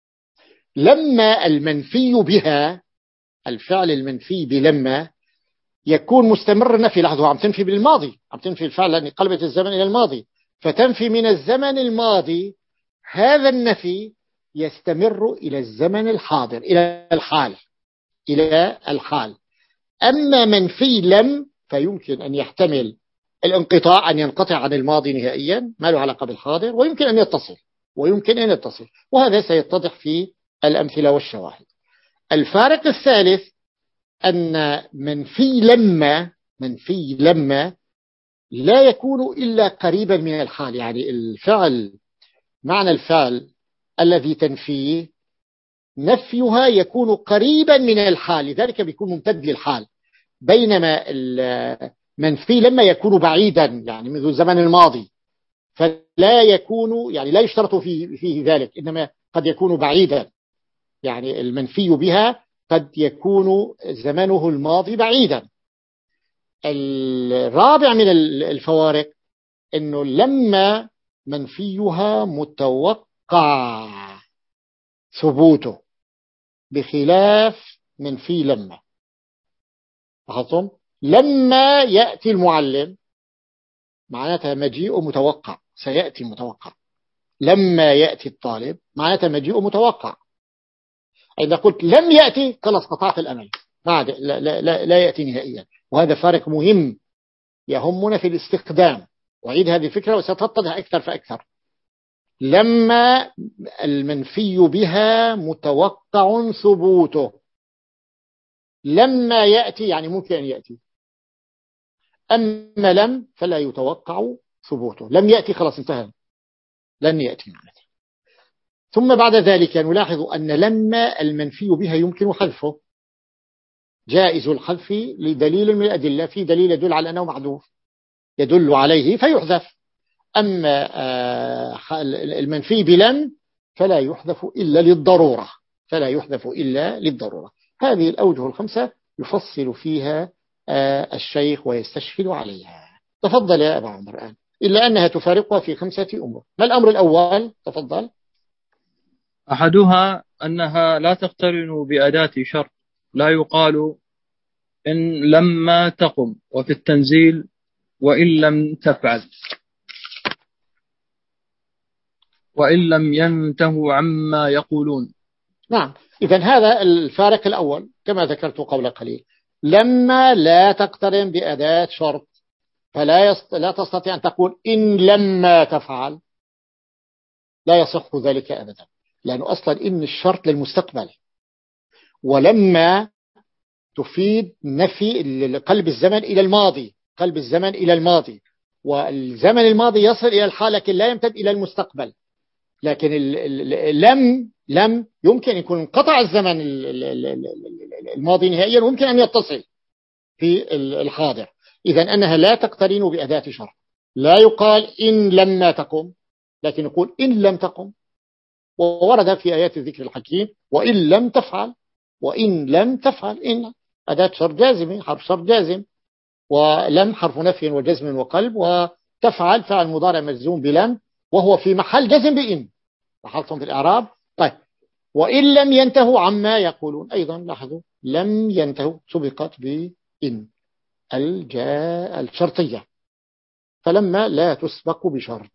لما المنفي بها، الفعل المنفي بلما يكون مستمر نفي. لاحظوا عم تنفي بالماضي، عم تنفي الفعل لأن قلبت الزمن إلى الماضي، فتنفي من الزمن الماضي. هذا النفي يستمر إلى الزمن الحاضر، إلى الحال، إلى الحال. أما منفي لم فيمكن أن يحتمل الانقطاع، أن ينقطع عن الماضي نهائيا، ما له علاقة بالحاضر، ويمكن أن يتصل، ويمكن أن يتصل، وهذا سيتضح في الأمثلة والشواهد. الفارق الثالث أن منفي لما، منفي لما لا يكون إلا قريبا من الحال. يعني الفعل، معنى الفعل الذي تنفيه نفيها يكون قريبا من الحال، لذلك بيكون ممتد للحال. بينما المنفي لما يكون بعيدا، يعني منذ الزمن الماضي، فلا يكون، يعني لا يشترط فيه, فيه ذلك، إنما قد يكون بعيدا. يعني المنفي بها قد يكون زمنه الماضي بعيدا. الرابع من الفوارق أنه لما منفيها متوقع ثبوته، بخلاف منفي لما. لاحظتم؟ لما يأتي المعلم معناتها مجيء متوقع، سيأتي متوقع. لما يأتي الطالب معناتها مجيء متوقع. إذا قلت لم يأتي خلاص قطعت الأمل، بعد لا, لا, لا, لا يأتي نهائيا. وهذا فارق مهم يهمنا في الاستخدام، وعيد هذه الفكرة وستتضح أكثر فأكثر. لما المنفي بها متوقع ثبوته، لما يأتي يعني ممكن أن يأتي، أما لم فلا يتوقع ثبوته. لم يأتي خلاص انتهى، لن يأتي معنا. ثم بعد ذلك نلاحظ أن لما المنفي بها يمكن حذفه، جائز الحذف لدليل من الأدلة، في دليل يدل على أنه محذوف يدل عليه فيحذف. أما المنفي بلم فلا يحذف إلا للضرورة، فلا يحذف إلا للضرورة. هذه الأوجه الخمسة يفصل فيها الشيخ ويستشهد عليها. تفضل يا أبا عمر الآن، إلا أنها تفارقها في خمسة أمور. ما الأمر الأول؟ تفضل. أحدها أنها لا تقترن بأداة شرط، لا يقال إن لما تقم، وفي التنزيل وإن لم تفعل، وإن لم ينتهوا عما يقولون. نعم، إذن هذا الفارق الأول كما ذكرت قبل قليل. لما لا تقترن بأداة شرط، فلا يست... لا تستطيع أن تقول إن لما تفعل، لا يصح ذلك أبدا، لأنه أصلا إن الشرط للمستقبل، ولما تفيد نفي قلب الزمن إلى الماضي، قلب الزمن إلى الماضي، والزمن الماضي يصل إلى الحال لكن لا يمتد إلى المستقبل. لكن لم لم يمكن يكون انقطع الزمن الماضي نهائيا ويمكن أن يتصل في الحاضر. إذن أنها لا تقترن بأداة شرط. لا يقال إن لما تقم، لكن يقول إن لم تقم. وورد في آيات الذكر الحكيم وإن لم تفعل، وإن لم تفعل، إن أداة شرط جازمة، حرف شرط جازم، ولم حرف نفي وجزم وقلب، وتفعل فعل مضارع مجزوم بلم وهو في محل جزم بإن. لاحظتم في الإعراب؟ طيب، وإن لم ينتهوا عما يقولون، أيضا لاحظوا لم ينتهوا سبقت بإن الجاء الشرطية، فلما لا تسبق بشرط.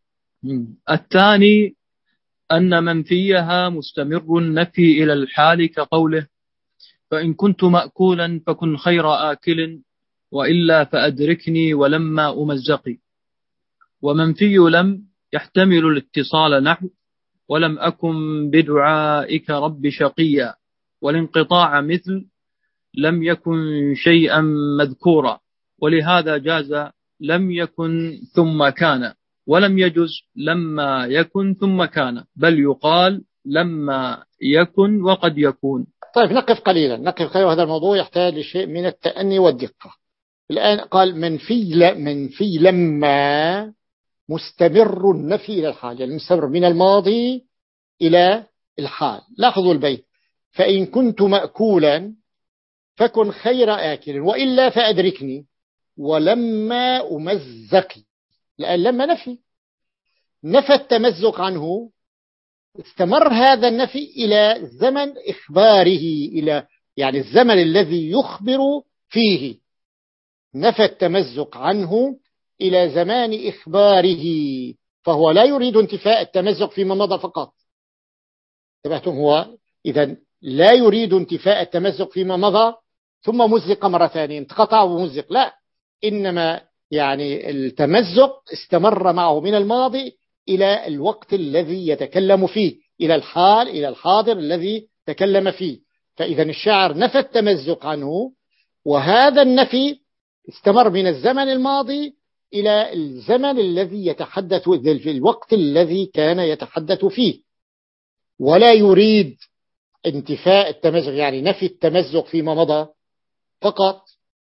الثاني أن منفيها مستمر النفي إلى الحال كقوله فإن كنت مأكولا فكن خير آكل وإلا فأدركني ولما أمزقي. ومنفي لم يحتمل الاتصال نحو ولم أكن بدعائك رب شقيا، والانقطاع مثل لم يكن شيئا مذكورا، ولهذا جاز لم يكن ثم كان، ولم يجز لما يكن ثم كان، بل يقال لما يكن وقد يكون. طيب نقف قليلا نقف قليلا وهذا الموضوع يحتاج لشيء من التأني والدقة. الآن قال منفي منفي لما مستمر النفي إلى الحال، يعني مستمر من الماضي إلى الحال. لاحظوا البيت، فإن كنت مأكولا فكن خير آكل وإلا فأدركني ولما أمزقي. لأن لما نفي نفى التمزق عنه، استمر هذا النفي إلى زمن إخباره، إلى يعني الزمن الذي يخبر فيه، نفى التمزق عنه إلى زمان إخباره، فهو لا يريد انتفاء التمزق فيما مضى فقط. انتبهتم؟ هو إذن لا يريد انتفاء التمزق فيما مضى ثم مزق مرة ثانية، انقطع ومزق، لا، إنما يعني التمزق استمر معه من الماضي إلى الوقت الذي يتكلم فيه، إلى الحال، إلى الحاضر الذي تكلم فيه. فإذا الشاعر نفى التمزق عنه، وهذا النفي استمر من الزمن الماضي إلى الزمن الذي يتحدث في الوقت الذي كان يتحدث فيه، ولا يريد انتفاء التمزق، يعني نفي التمزق فيما مضى فقط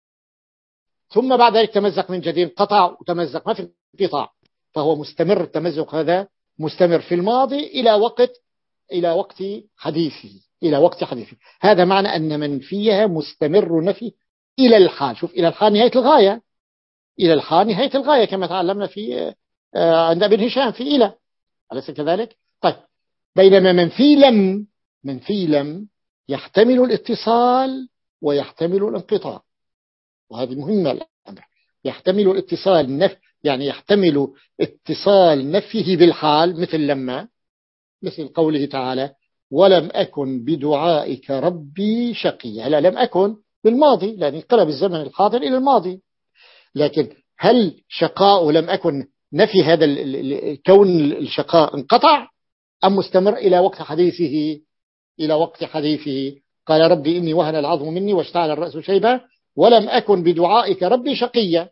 ثم بعد ذلك تمزق من جديد، قطع وتمزق، ما في انقطاع، فهو مستمر. التمزق هذا مستمر في الماضي إلى وقت إلى وقت حديثه إلى وقت حديثه. هذا معنى أن منفيها مستمر نفي إلى الحال. شوف، إلى الحال نهاية الغاية، إلى الحال نهاية الغاية كما تعلمنا في عند ابن هشام في إلى، أليس كذلك؟ طيب، بينما منفي لم منفي لم يحتمل الاتصال ويحتمل الانقطاع، وهذه مهمة الأمر. يحتمل الاتصال نف يعني يحتمل اتصال نفيه بالحال مثل لما، مثل قوله تعالى ولم أكن بدعائك ربي شقيا. لا، لم أكن بالماضي لأن انقلب الزمن الحاضر إلى الماضي، لكن هل شقاء لم أكن نفي هذا الكون الشقاء انقطع أم مستمر إلى وقت حديثه إلى وقت حديثه؟ قال ربي إني وهن العظم مني واشتعل الرأس شيبا ولم أكن بدعائك ربي شقيا،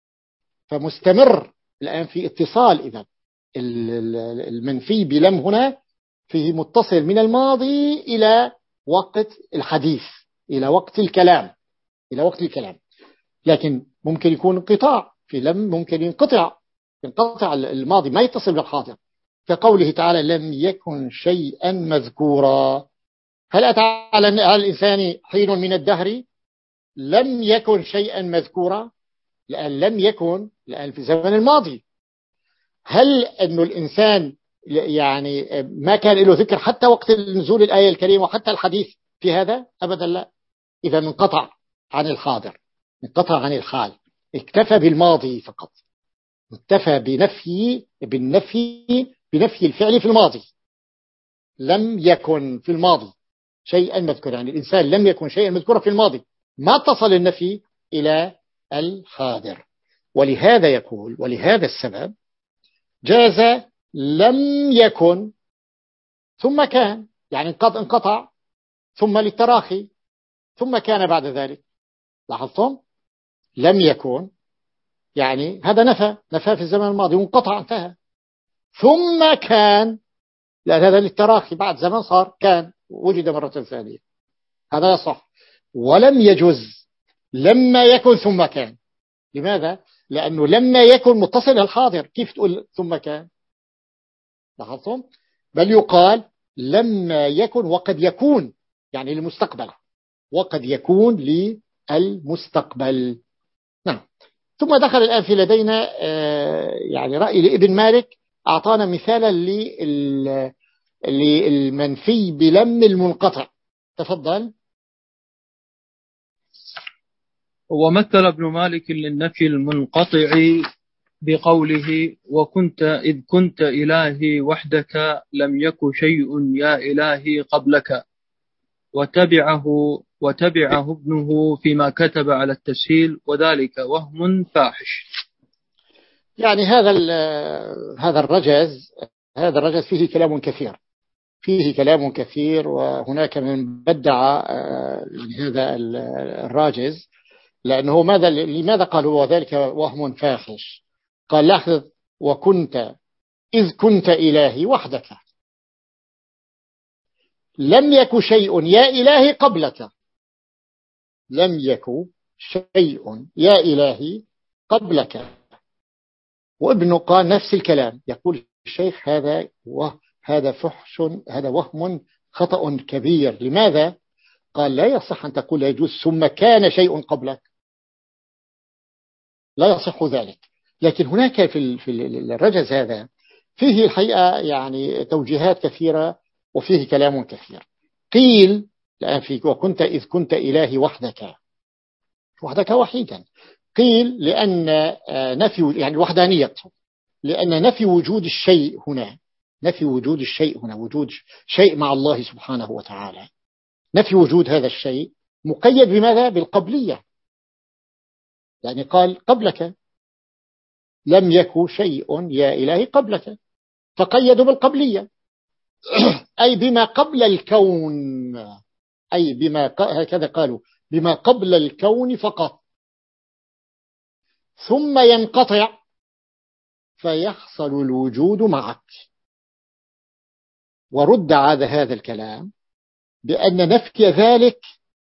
فمستمر الآن في اتصال. إذا المنفي بلم هنا فيه متصل من الماضي إلى وقت الحديث، إلى وقت الكلام إلى وقت الكلام لكن ممكن يكون انقطاع في لم، ممكن ينقطع ينقطع الماضي ما يتصل بالحاضر، كقوله تعالى لم يكن شيئا مذكورا. هل أتى على الإنسان حين من الدهر لم يكن شيئا مذكورا؟ لأن لم يكن لأن في زمن الماضي. هل أنه الإنسان يعني ما كان له ذكر حتى وقت نزول الآية الكريمة وحتى الحديث في هذا؟ أبدا لا. إذا انقطع عن الحاضر، انقطع عن الحال، اكتفى بالماضي فقط، اكتفى بنفي بالنفي بنفي الفعل في الماضي. لم يكن في الماضي شيئا مذكورا، يعني الإنسان لم يكن شيئا مذكورا في الماضي، ما اتصل النفي إلى الحاضر. ولهذا يقول ولهذا السبب جاز لم يكن ثم كان، يعني قد انقطع ثم للتراخي ثم كان بعد ذلك. لاحظتم؟ لم يكن يعني هذا نفى نفى في الزمن الماضي وانقطع انتهى، ثم كان لأن هذا للتراخي، بعد زمن صار كان وجد مرة ثانية، هذا يصح. ولم يجوز لما يكن ثم كان. لماذا؟ لأنه لما يكن متصل الحاضر، كيف تقول ثم كان؟ لاحظتم؟ بل يقال لما يكن وقد يكون، يعني للمستقبل، وقد يكون للمستقبل. نعم. ثم دخل الآن في لدينا يعني رأي لابن مالك، أعطانا مثالا للمنفي بلم المنقطع. تفضل. ومثل ابن مالك للنفي المنقطع بقوله وكنت إذ كنت إلهي وحدك لم يك شيء يا إلهي قبلك، وتبعه وتبعه ابنه فيما كتب على التسهيل، وذلك وهم فاحش. يعني هذا هذا الرجز هذا الرجز فيه كلام كثير، فيه كلام كثير وهناك من بدع هذا الراجز، لأنه ماذا لماذا قال هو ذلك وهم فاحش؟ قال لاحظ وكنت إذ كنت إلهي وحدك لم يك شيء يا إلهي قبلك، لم يك شيء يا إلهي قبلك. وابن قال نفس الكلام، يقول الشيخ هذا وهذا فحش، هذا وهم خطأ كبير. لماذا؟ قال لا يصح أن تقول يجوز ثم كان شيء قبلك، لا يصح ذلك. لكن هناك في في الرجز هذا فيه الحقيقة يعني توجيهات كثيرة وفيه كلام كثير. قيل الآن فيك وكنت إذ كنت إلهي وحدك، وحدك وحيدا. قيل لأن نفي يعني الوحدانية، لأن نفي وجود الشيء هنا، نفي وجود الشيء هنا وجود شيء مع الله سبحانه وتعالى، نفي وجود هذا الشيء مقيد بماذا؟ بالقبلية. يعني قال قبلك لم يكن شيء يا إلهي قبلك، فقيدوا بالقبلية أي بما قبل الكون، أي بما هكذا قالوا بما قبل الكون فقط، ثم ينقطع فيحصل الوجود معك. ورد على هذا الكلام بأن نفي ذلك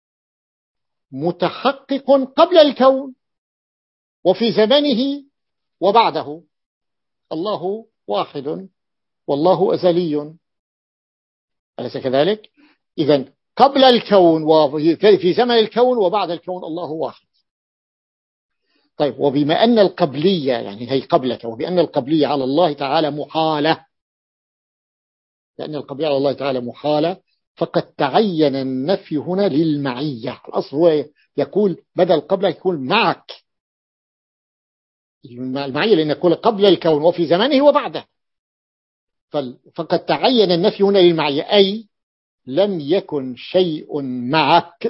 متحقق قبل الكون وفي زمنه وبعده. الله واحد والله أزلي، أليس كذلك؟ إذن قبل الكون وفي زمن الكون وبعد الكون الله واحد. طيب، وبما أن القبلية يعني هي قبلك، وبأن القبلية على الله تعالى محالة، لأن القبلية على الله تعالى محالة، فقد تعين النفي هنا للمعية. الأصل هو يقول بدل قبل يكون معك، المعية لأن يقول قبل الكون وفي زمنه وبعده، فقد تعين النفي هنا للمعية، أي لم يكن شيء معك،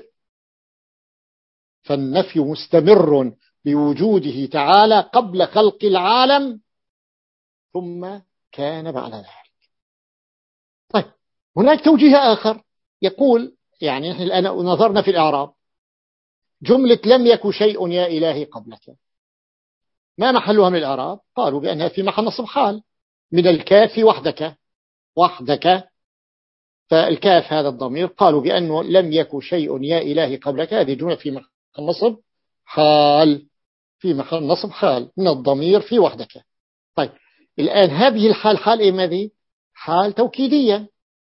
فالنفي مستمر بوجوده تعالى قبل خلق العالم ثم كان بعد ذلك. طيب، هناك توجيه آخر يقول يعني نحن الآن نظرنا في الإعراب، جملة لم يكن شيء يا إلهي قبلك ما محلها من الإعراب؟ قالوا بأنها في محل نصب حال من الكاف وحدك، وحدك، فالكاف هذا الضمير قالوا بأنه لم يكن شيء يا إلهي قبلك، هذه جملة في محل نصب حال، في محل نصب حال من الضمير في وحدك. طيب، الآن هذه الحال حال إيه؟ ماذا؟ حال توكيدية،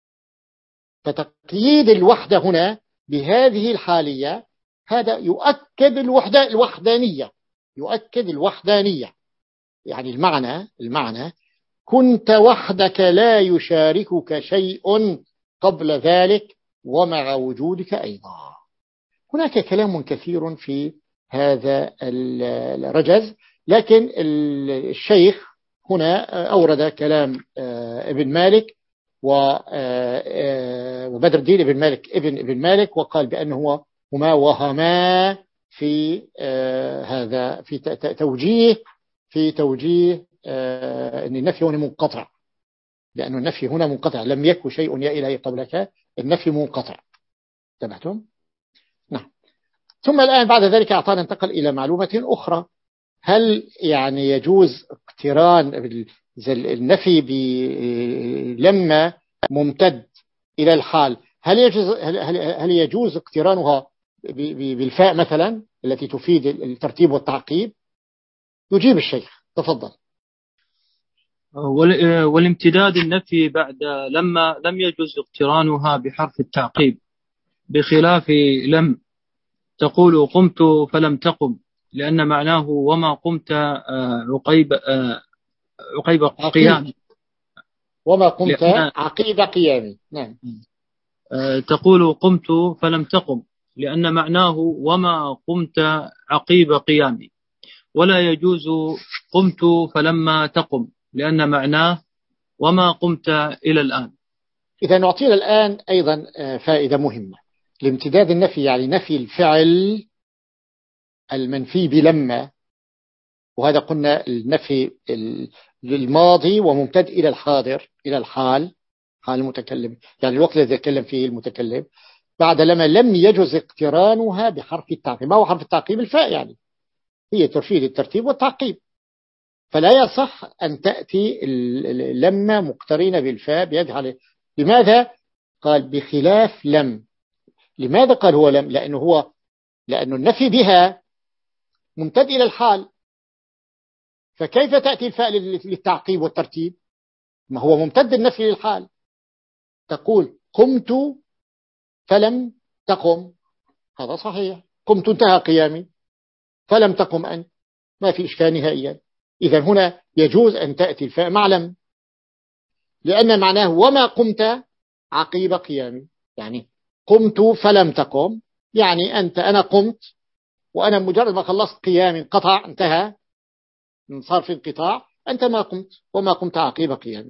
فتقييد الوحدة هنا بهذه الحالية هذا يؤكد الوحدة الوحدانية، يؤكد الوحدانية. يعني المعنى المعنى كنت وحدك لا يشاركك شيء قبل ذلك ومع وجودك أيضا. هناك كلام كثير في هذا الرجز، لكن الشيخ هنا أورد كلام ابن مالك وبدر الدين ابن مالك ابن ابن مالك، وقال بأنه هما وهما في هذا في توجيه في توجيه أن النفي هنا منقطع، لأن النفي هنا منقطع، لم يكن شيء يا إلهي قبلك، النفي منقطع. تبعتم؟ نعم. ثم الآن بعد ذلك أعطانا انتقل إلى معلومة أخرى، هل يعني يجوز اقتران النفي بلما ممتد إلى الحال، هل يجوز, هل هل هل يجوز اقترانها بالفاء مثلا التي تفيد الترتيب والتعقيب؟ يجيب الشيخ، تفضل. والامتداد النفي بعد لما لم يجوز اقترانها بحرف التعقيب، بخلاف لم تقول قمت فلم تقم، لأن معناه وما قمت عقيب عقيب قيام. وما قمت لأن عقيب قيامي. نعم. تقول قمت فلم تقم، لأن معناه وما قمت عقيب قيامي. ولا يجوز قمت فلما تقم، لأن معناه وما قمت إلى الآن. إذا نعطينا الآن أيضا فائدة مهمة. الامتداد النفي يعني نفي الفعل المنفي بلما، وهذا قلنا النفي للماضي وممتد إلى الحاضر، إلى الحال، حال المتكلم، يعني الوقت الذي يتكلم فيه المتكلم. بعد لما لم يجوز اقترانها بحرف التعقيب. ما هو حرف التعقيب؟ الفاء، يعني هي تفيد الترتيب والتعقيب، فلا يصح أن تأتي لما مقترنة بالفاء بيجعل. لماذا؟ قال بخلاف لم. لماذا قال هو لم؟ لأنه هو لأنه النفي بها ممتد إلى الحال، فكيف تأتي الفاء للتعقيب والترتيب؟ ما هو ممتد النفي للحال. تقول قمت فلم تقم، هذا صحيح، قمت انتهى قيامي، فلم تقم أنت، ما في إشكال نهائيا. إذا هنا يجوز أن تأتي الفاء مع لم، لأن معناه وما قمت عقيب قيامي. يعني قمت فلم تقم، يعني أنت، أنا قمت وأنا مجرد ما خلصت قيامي انقطع، انتهى، صار في انقطاع، أنت ما قمت وما قمت عقيب قيامي.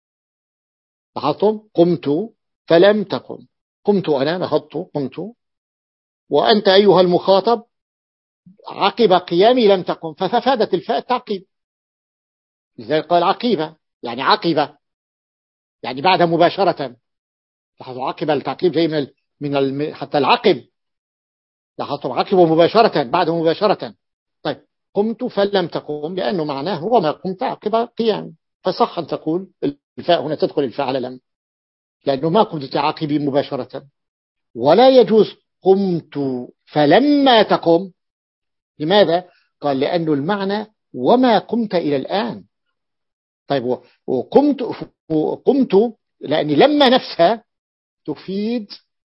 لاحظتم؟ قمت فلم تقم، قمت أنا، نهضت، قمت، وأنت أيها المخاطب عقب قيامي لم تقم، ففادت الفاء التعقيب. لذلك قال عقيبة، يعني عقبة، يعني بعد مباشرة. لاحظوا عقب التعقيب جاي من من ال... حتى العقب، لاحظتم عقب مباشرة، بعد مباشرة. طيب قمت فلم تقم، لأنه معناه وما قمت عقب قيام، فصح أن تقول الفاء هنا تدخل الفاء على لم، لأنه ما قمت تعاقبي مباشرة. ولا يجوز قمت فلما تقم. لماذا؟ قال لأنه المعنى وما قمت إلى الآن. طيب وقمت وقمت لأن لما نفسها تفيد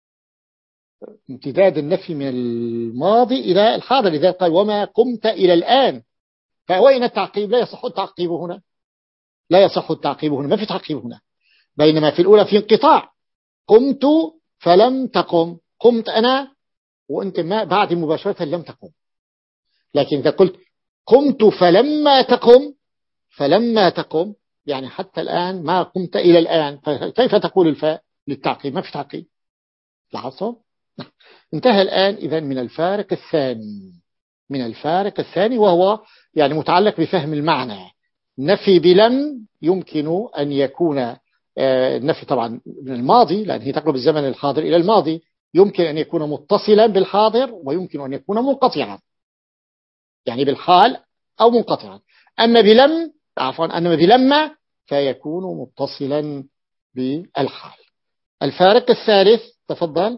امتداد النفي من الماضي إلى الحاضر، لذلك قال وما قمت إلى الآن. فوين التعقيب؟ لا يصح التعقيب هنا، لا يصح التعقيب هنا، ما في تعقيب هنا. بينما في الأولى في انقطاع، قمت فلم تقم، قمت أنا وأنت ما بعد مباشرة لم تقم. لكن إذا قلت قمت فلما تقم، فلما تقم يعني حتى الآن ما قمت إلى الآن، فكيف تقول الفاء للتعقيب؟ ما في تعقيب. لاحظتم؟ انتهى الآن إذن من الفارق الثاني، من الفارق الثاني وهو يعني متعلق بفهم المعنى. نفي بلم يمكن أن يكون النفي طبعا من الماضي، لأن هي تقرب الزمن الحاضر إلى الماضي، يمكن أن يكون متصلا بالحاضر ويمكن أن يكون منقطعا، يعني بالحال أو منقطعا. أما بلم عفوا أما بلما فيكون متصلا بالحال. الفارق الثالث، تفضل.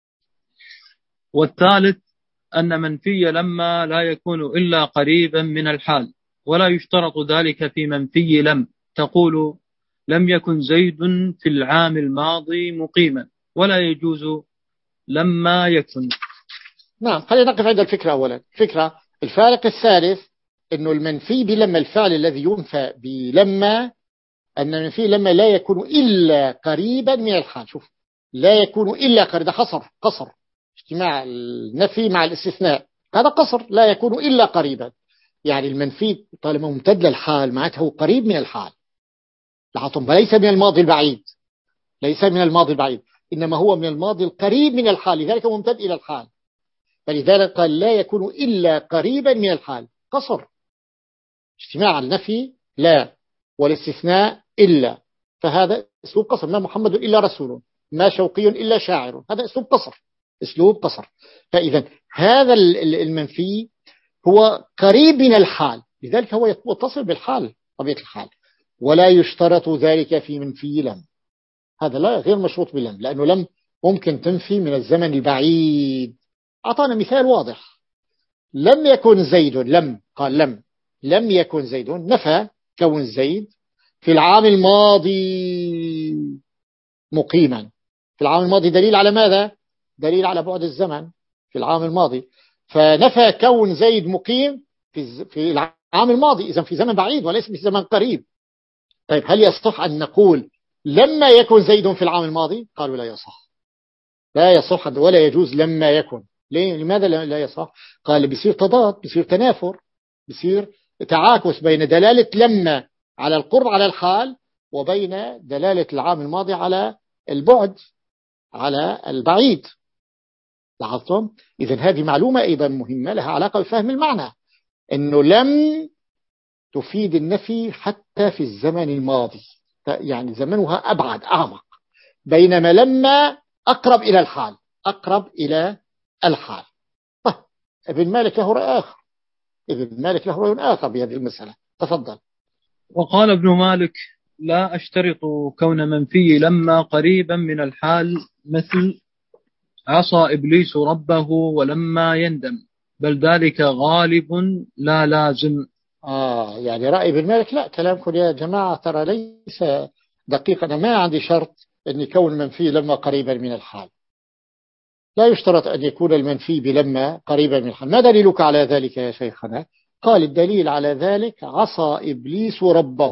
والثالث أن منفي لما لا يكون إلا قريبا من الحال، ولا يشترط ذلك في منفي لم. تقول لم يكن زيد في العام الماضي مقيما، ولا يجوز لما يكن. نعم، خلينا نقف عند الفكرة أولا. فكرة الفارق الثالث أنه المنفي بلما، الفعل الذي ينفى بلما، أن المنفي لما لا يكون إلا قريبا من الحال. شوف، لا يكون إلا قريبا، ده قصر، قصر اجتماع النفي مع الاستثناء، هذا قصر، لا يكون إلا قريبا. يعني المنفي طالما ممتد للحال معناته قريب من الحال. لاحظتم؟ ليس من الماضي البعيد، ليس من الماضي البعيد، إنما هو من الماضي القريب من الحال، لذلك ممتد إلى الحال. فلذلك قال لا يكون إلا قريبا من الحال، قصر اجتماع النفي لا والاستثناء إلا، فهذا أسلوب قصر. ما محمد إلا رسول، ما شوقي إلا شاعر، هذا أسلوب قصر، أسلوب قصر. فإذا هذا المنفي هو قريب من الحال، لذلك هو يتصل بالحال طبيعة الحال. ولا يشترط ذلك في منفي لم. هذا لا غير مشروط بلم، لأنه لم ممكن تنفي من الزمن البعيد. أعطانا مثال واضح، لم يكن زيد، لم قال لم لم يكن زيد، نفى كون زيد في العام الماضي مقيما. في العام الماضي دليل على ماذا؟ دليل على بعد الزمن في العام الماضي، فنفى كون زيد مقيم في في العام الماضي، إذا في زمن بعيد وليس في زمن قريب. طيب هل يصح أن نقول لما يكن زيد في العام الماضي؟ قالوا لا يصح، لا يصح ولا يجوز لما يكن. ليه؟ لماذا لا يصح؟ قال بيصير تضاد، بيصير تنافر، بيصير تعاكس بين دلالة لما على القرب على الحال وبين دلالة العام الماضي على البعد على البعيد. لاحظتم؟ إذا هذه معلومة أيضا مهمة لها علاقة بفهم المعنى، أنه لم تفيد النفي حتى في الزمن الماضي، يعني زمنها أبعد أعمق، بينما لما أقرب إلى الحال، أقرب إلى الحال. طيب ابن مالك له رأي آخر، ابن مالك له رأي آخر بهذه المسألة، تفضل. وقال ابن مالك: لا أشترط كون منفي لما قريبا من الحال، مثل عصى إبليس ربه ولما يندم، بل ذلك غالب لا لازم. آه يعني رأي ابن مالك لا، كلامكم يا جماعة ترى ليس دقيقا. أنا ما عندي شرط أن يكون منفي لما قريبا من الحال، لا يشترط أن يكون المنفي بلما قريبا من الحال. ما دليلك على ذلك يا شيخنا؟ قال الدليل على ذلك عصى إبليس ربه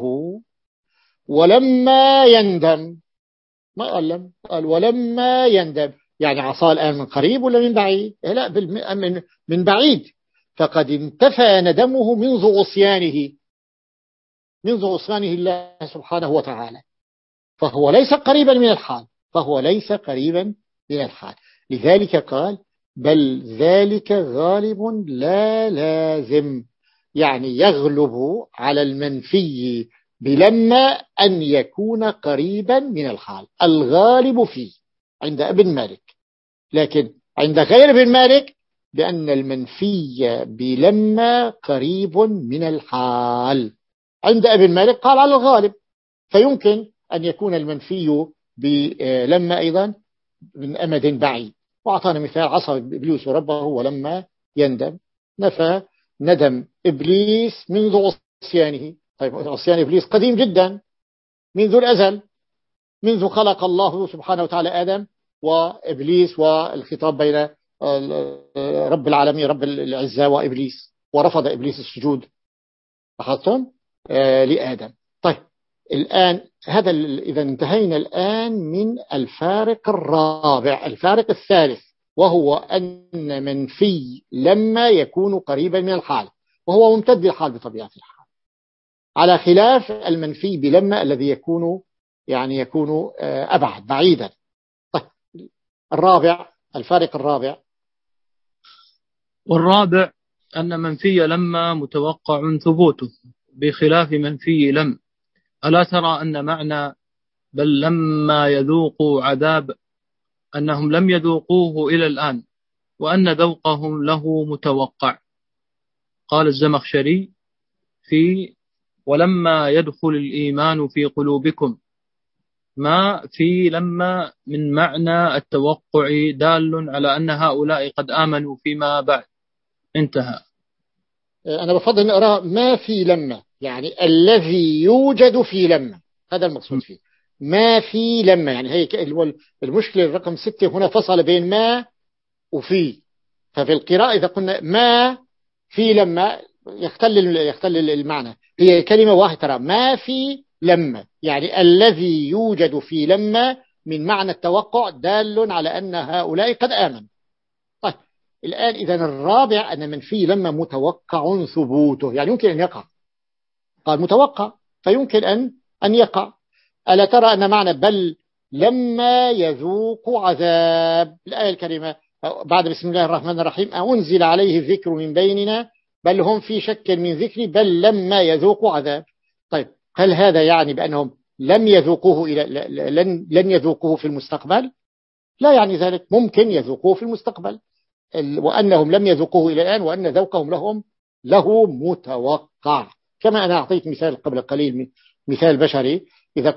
ولما يندم. ما قال لم، قال ولما يندم، يعني عصى الآن من قريب ولا من بعيد؟ لا من من بعيد، فقد انتفى ندمه منذ عصيانه، منذ عصيانه الله سبحانه وتعالى، فهو ليس قريبا من الحال، فهو ليس قريبا من الحال. لذلك قال بل ذلك غالب لا لازم، يعني يغلب على المنفي بلما أن يكون قريبا من الحال، الغالب فيه عند ابن مالك. لكن عند غير ابن مالك بأن المنفي بلما قريب من الحال. عند ابن مالك قال على الغالب، فيمكن أن يكون المنفي بلما أيضا من أمد بعيد. وأعطانا مثال عصى إبليس ربه ولما يندم، نفى ندم إبليس منذ عصيانه. طيب عصيان إبليس قديم جدا، منذ الأزل، منذ خلق الله سبحانه وتعالى آدم وإبليس، والخطاب بين رب العالمين رب العزة وإبليس، ورفض إبليس السجود لاحظتم آه لآدم. طيب الآن هذا إذا انتهينا الآن من الفارق الرابع، الفارق الثالث، وهو أن منفي لما يكون قريبا من الحال، وهو ممتد الحال بطبيعة الحال، على خلاف المنفي بلما الذي يكون يعني يكون أبعد بعيدا. طيب الرابع، الفارق الرابع. والرابع أن منفي لما متوقع ثبوته بخلاف منفي لم. ألا ترى أن معنى بل لما يذوقوا عذاب أنهم لم يذوقوه إلى الآن، وأن ذوقهم له متوقع. قال الزمخشري في ولما يدخل الإيمان في قلوبكم، ما في لما من معنى التوقع دال على أن هؤلاء قد آمنوا فيما بعد. انتهى. أنا بفضل أن أرى ما في لما، يعني الذي يوجد في لما، هذا المقصود فيه ما في لما. يعني هي المشكلة الرقم ستة هنا فصل بين ما وفي، ففي القراءة إذا قلنا ما في لما يختل يختل المعنى. هي كلمة واحدة ترى ما في لما، يعني الذي يوجد في لما من معنى التوقع دال على أن هؤلاء قد آمنوا. طيب الآن إذا الرابع أن من في لما متوقع ثبوته، يعني يمكن أن يقع. قال متوقع فيمكن أن أن يقع. ألا ترى أن معنى بل لما يذوق عذاب، الآية الكريمة بعد بسم الله الرحمن الرحيم أنزل عليه الذكر من بيننا بل هم في شك من ذكري بل لما يذوق عذاب. طيب هل هذا يعني بأنهم لم يذوقوه إلى لن لن يذوقوه في المستقبل؟ لا يعني ذلك، ممكن يذوقوه في المستقبل، وأنهم لم يذوقوه إلى الآن، وأن ذوقهم لهم له متوقع. كما أنا أعطيت مثال قبل قليل، مثال بشري، إذا قلت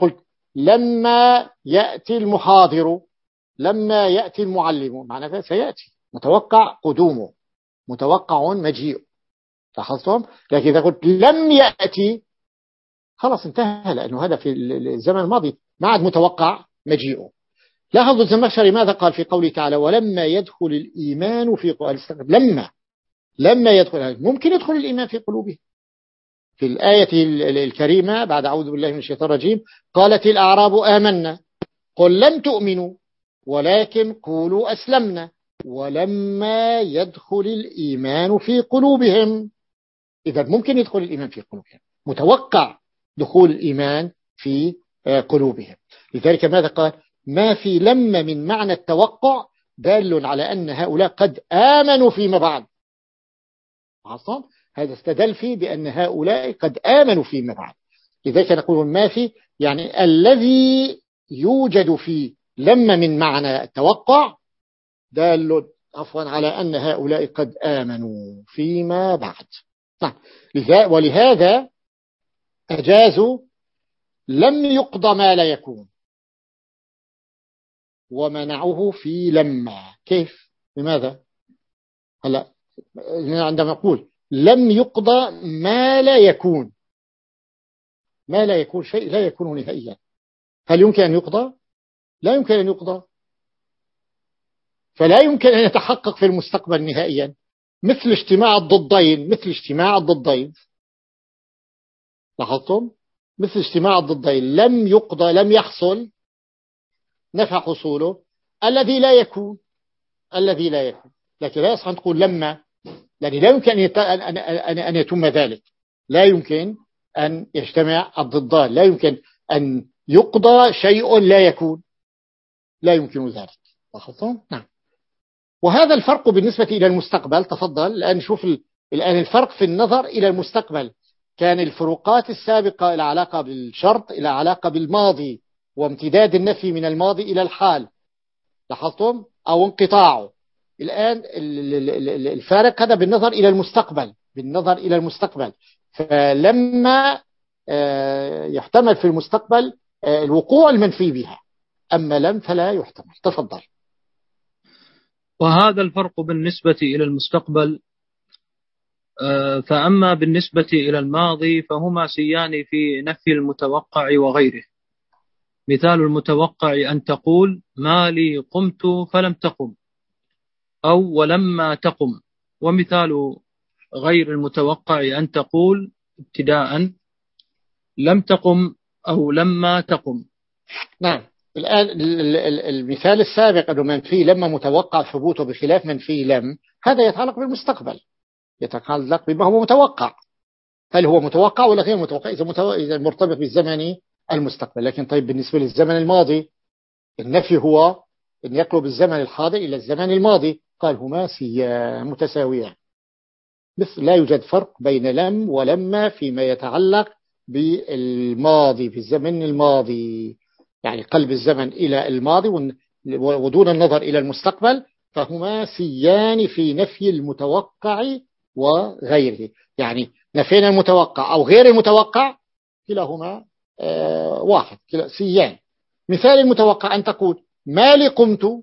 لما يأتي المحاضر، لما يأتي المعلم، معنى سيأتي، متوقع قدومه، متوقع مجيء. لاحظتم؟ لكن إذا قلت لم يأتي خلاص انتهى، لأنه هذا في الزمن الماضي ما عاد متوقع مجيئه. لاحظوا الزمخشري ماذا قال في قوله تعالى ولما يدخل الإيمان في قلوبهم. لما لما يدخل، ممكن يدخل الإيمان في قلوبهم. في الآية الكريمة بعد أعوذ بالله من الشيطان الرجيم قالت الأعراب آمنا قل لم تؤمنوا ولكن قولوا أسلمنا ولما يدخل الإيمان في قلوبهم. إذا ممكن يدخل الإيمان في قلوبهم، متوقع دخول الإيمان في قلوبهم. لذلك ماذا قال؟ ما في لما من معنى التوقع دال على أن هؤلاء قد آمنوا فيما بعد. عصام هذا استدل فيه بأن هؤلاء قد آمنوا فيما بعد. لذلك نقول ما في يعني الذي يوجد في لما من معنى التوقع دال عفوا على أن هؤلاء قد آمنوا فيما بعد. ولهذا أجازوا لم يقضى ما لا يكون ومنعه في لما. كيف؟ لماذا؟ هلا عندما نقول لم يقضى ما لا يكون، ما لا يكون شيء لا يكون نهائيا، هل يمكن أن يقضى؟ لا يمكن أن يقضى، فلا يمكن أن يتحقق في المستقبل نهائيا. مثل اجتماع الضدين، مثل اجتماع الضدين لاحظتم؟ مثل اجتماع الضدين لم يقضى، لم يحصل، نفى حصوله، الذي لا يكون، الذي لا يكون. لكن لا يصح أن تقول لما، لأن لا يمكن أن يتم ذلك، لا يمكن أن يجتمع الضدان، لا يمكن أن يقضى شيء لا يكون، لا يمكن ذلك. لاحظتم؟ نعم. وهذا الفرق بالنسبة إلى المستقبل. تفضل الآن نشوف الآن الفرق في النظر إلى المستقبل. كان الفروقات السابقة إلى علاقة بالشرط، إلى علاقة بالماضي وامتداد النفي من الماضي إلى الحال، لاحظتم؟ أو انقطاعه. الآن الفارق هذا بالنظر إلى المستقبل، بالنظر إلى المستقبل. فلما يحتمل في المستقبل الوقوع المنفي بها، أما لم فلا يحتمل. تفضل. وهذا الفرق بالنسبة إلى المستقبل. فأما بالنسبة إلى الماضي فهما سيان في نفي المتوقع وغيره. مثال المتوقع أن تقول ما لي قمت فلم تقم، أو ولما تقم. ومثال غير المتوقع أن تقول ابتداء لم تقم أو لما تقم. نعم. الآن المثال السابق أنه منفي لما متوقع ثبوته بخلاف منفي لم، هذا يتعلق بالمستقبل، يتعلق بما هو متوقع، هل هو متوقع ولا غير متوقع، إذا, متو... إذا مرتبط بالزمن المستقبل. لكن طيب بالنسبة للزمن الماضي النفي هو أن يقلب الزمن الحاضر إلى الزمن الماضي. قال هما سيان متساويان، مثل لا يوجد فرق بين لم ولما فيما يتعلق بالماضي، في الزمن الماضي، يعني قلب الزمن إلى الماضي ودون النظر إلى المستقبل. فهما سيان في نفي المتوقع وغيره، يعني نفينا المتوقع أو غير المتوقع كلاهما آه واحد، كلا سيان. مثال المتوقع أن تقول ما لي قمت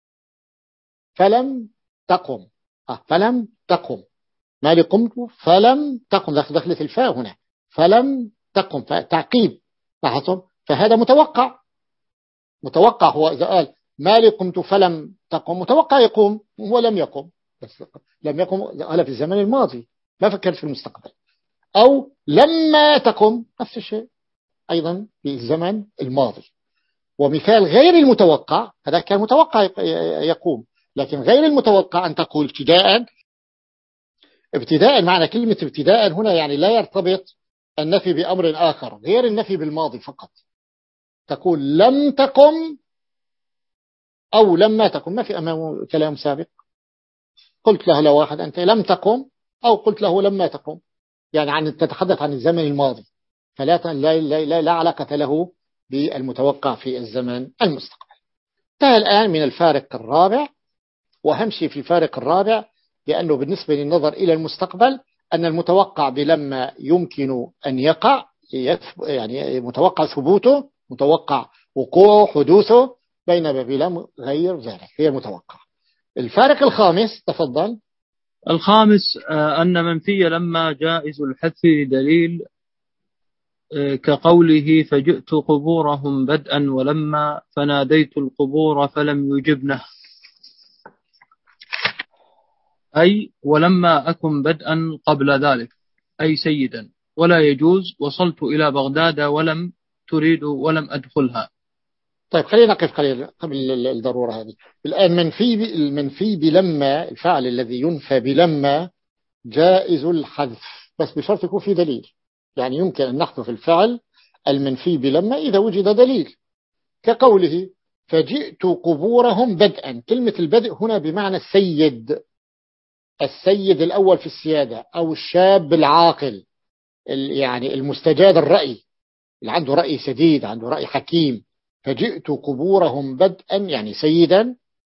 فلم تقم، آه فلم تقم، ما لي قمت فلم تقم، دخلت الفاء هنا، فلم تقم تعقيب، لاحظتم؟ فهذا متوقع، متوقع هو إذا قال ما لي قمت فلم تقم، متوقع يقوم ولم يقم، بس لم يقم قال في الزمن الماضي، ما فكرت في المستقبل. أو لما تقم نفس الشيء أيضا في الزمن الماضي. ومثال غير المتوقع هذا كان متوقع يقوم، لكن غير المتوقع أن تقول ابتداء. ابتداء معنى كلمة ابتداء هنا يعني لا يرتبط النفي بأمر آخر غير النفي بالماضي فقط. تقول لم تقم أو لما تقم، ما في أمامه كلام سابق. قلت له لو واحد أنت لم تقم أو قلت له لما تقم، يعني عن تتحدث عن الزمن الماضي، فلا لا, لا, لا, لا علاقة له بالمتوقع في الزمن المستقبل. انتهى الآن من الفارق الرابع، وأهم شيء في الفارق الرابع لأنه بالنسبة للنظر إلى المستقبل أن المتوقع بلما يمكن أن يقع، يعني متوقع ثبوته متوقع وقوع حدوثه، بينما بلم غير ذلك هي متوقع. الفارق الخامس تفضل. الخامس أن منفي لما جائز الحذف دليل كقوله فجئت قبورهم بدءا ولما فناديت القبور فلم يجبنه، أي ولما أكن بدءا قبل ذلك أي سيدا، ولا يجوز وصلت إلى بغداد ولم تريد ولم أدخلها. طيب خلينا نقف قليلا قبل الضرورة هذه. الآن منفي المنفي بلما، الفعل الذي ينفى بلما جائز الحذف، بس بشرط يكون في دليل. يعني يمكن أن نحذف الفعل المنفي بلما إذا وجد دليل، كقوله فجئت قبورهم بدءا. كلمة البدء هنا بمعنى السيد، السيد الأول في السيادة، أو الشاب العاقل، يعني المستجاد الرأي، اللي عنده رأي سديد، عنده رأي حكيم. فجئت قبورهم بدءا يعني سيدا.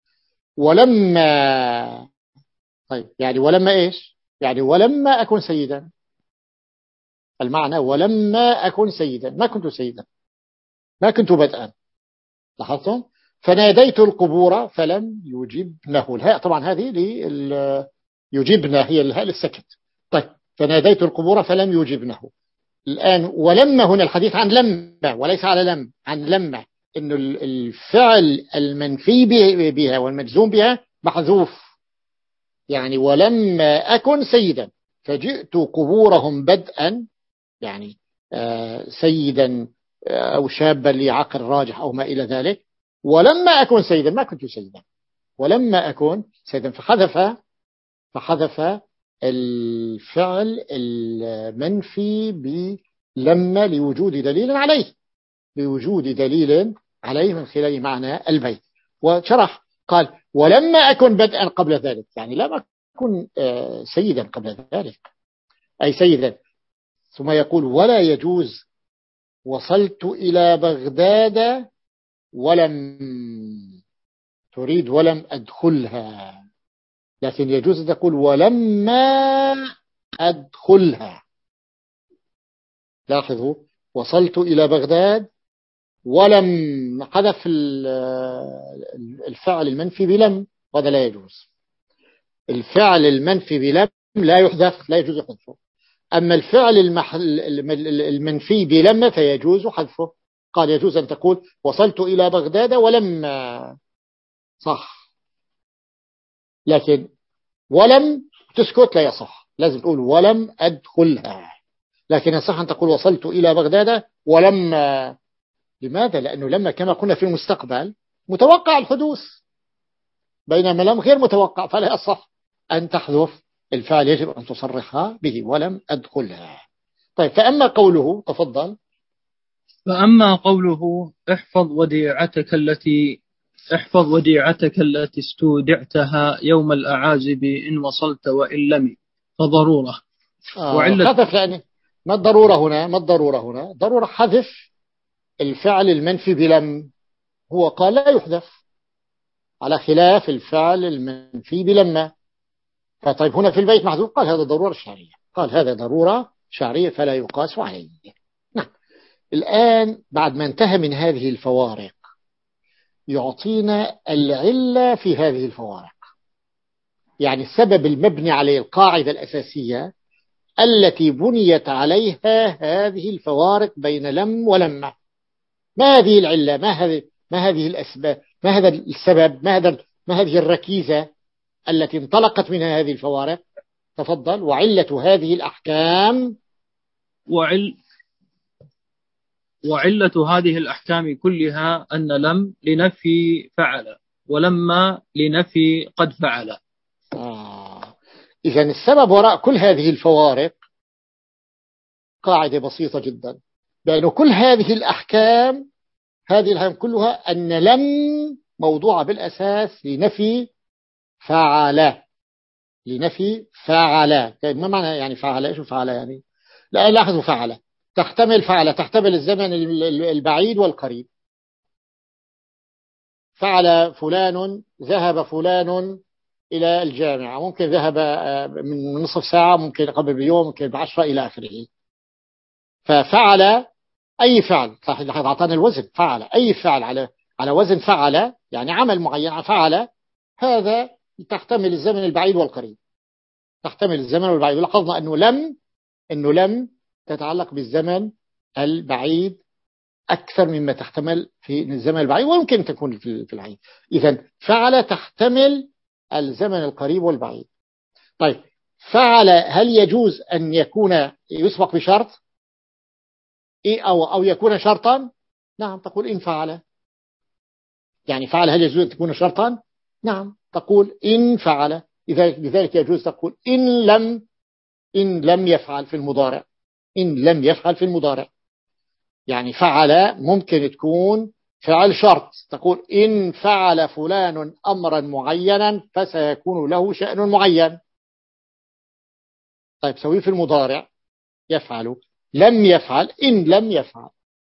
ولما، طيب يعني ولما إيش؟ يعني ولما أكون سيدا، المعنى ولما أكون سيدا، ما كنت سيدا، ما كنت بدءا. لاحظتم؟ فناديت القبور فلم يجبنه. الهاء طبعا هذه يجبنه هي الهاء للسكت. طيب فناديت القبور فلم يجبنه. الآن ولما هنا الحديث عن لما وليس على لم، عن لما، إن الفعل المنفي بها والمجزوم بها محذوف. يعني ولما أكن سيدا فجئت قبورهم بدءا، يعني آه سيدا أو شابا لعقل راجح أو ما إلى ذلك. ولما أكن سيدا ما كنت سيدا، ولما أكن سيدا. فحذف فحذف الفعل المنفي بلما لوجود دليل عليه، لوجود دليل عليه من خلال معنى البيت. وشرح قال ولما أكن بدءا قبل ذلك، يعني لم أكن سيدا قبل ذلك أي سيدا. ثم يقول ولا يجوز وصلت إلى بغداد ولم تريد ولم أدخلها، لكن يجوز أن تقول ولما أدخلها. لاحظوا وصلت إلى بغداد ولم، حذف الفعل المنفي بلم، وهذا لا يجوز. الفعل المنفي بلم لا يحذف، لا يجوز حذفه. أما الفعل المنفي بلم فيجوز حذفه. قال يجوز أن تقول وصلت إلى بغداد ولما، صح، لكن ولم تسكت لا يصح، لازم تقول ولم أدخلها. لكن يصح أن تقول وصلت إلى بغداد ولما. لماذا؟ لأنه لما كما قلنا في المستقبل متوقع الحدوث، بينما لم غير متوقع، فلا يصح أن تحذف الفعل، يجب أن تصرحها به ولم أدخلها. طيب فأما قوله، تفضل. فأما قوله احفظ وديعتك التي احفظ وديعتك التي استودعتها يوم الأعازب إن وصلت وإن لم، فضرورة. آه حذف، يعني ما الضرورة هنا؟ ما الضرورة هنا؟ ضرورة حذف الفعل المنفي بلم. هو قال لا يحذف، على خلاف الفعل المنفي بلما. فطيب هنا في البيت محذوف، قال هذا ضرورة شرعية، قال هذا ضرورة شرعية فلا يقاس عليه. نعم. الآن بعد ما انتهى من هذه الفوارق يعطينا العلة في هذه الفوارق، يعني السبب المبني عليه، القاعدة الأساسية التي بنيت عليها هذه الفوارق بين لم ولما. ما هذه العلة؟ ما هذه ما هذه الأسباب؟ ما هذا السبب؟ ما هذا ما هذه الركيزة التي انطلقت منها هذه الفوارق؟ تفضل. وعلة هذه الأحكام وعل وعلة هذه الأحكام كلها أن لم لنفي فعل ولما لنفي قد فعل. آه. إذن السبب وراء كل هذه الفوارق قاعدة بسيطة جدا، بأن كل هذه الأحكام هذه الأحكام كلها أن لم موضوعة بالأساس لنفي فعل، لنفي فعل. ما معنى يعني فعل؟ إيش فعل يعني؟ لا لاحظوا، فعل تحتمل فعل تحتمل الزمن البعيد والقريب. فعل فلان، ذهب فلان إلى الجامعة، ممكن ذهب من نصف ساعة، ممكن قبل بيوم، ممكن بعشرة إلى آخره. ففعل أي فعل صحيح أعطانا الوزن فعل، أي فعل على على وزن فعل يعني عمل معين فعل، هذا تحتمل الزمن البعيد والقريب، تحتمل الزمن والبعيد. لاحظنا أنه لم أنه لم تتعلق بالزمن البعيد أكثر مما تحتمل في الزمن البعيد، ويمكن تكون في البعيد. إذن فعل تحتمل الزمن القريب والبعيد. طيب فعل هل يجوز أن يكون يسبق بشرط أو أو يكون شرطا؟ نعم تقول إن فعل. يعني فعل هل يجوز أن تكون شرطا؟ نعم تقول إن فعل. لذلك يجوز تقول إن لم إن لم يفعل في المضارع، إن لم يفعل في المضارع. يعني فعل ممكن تكون فعل شرط، تقول إن فعل فلان أمرا معينا فسيكون له شأن معين. طيب سويه في المضارع يفعل، لم يفعل إن لم يفعل.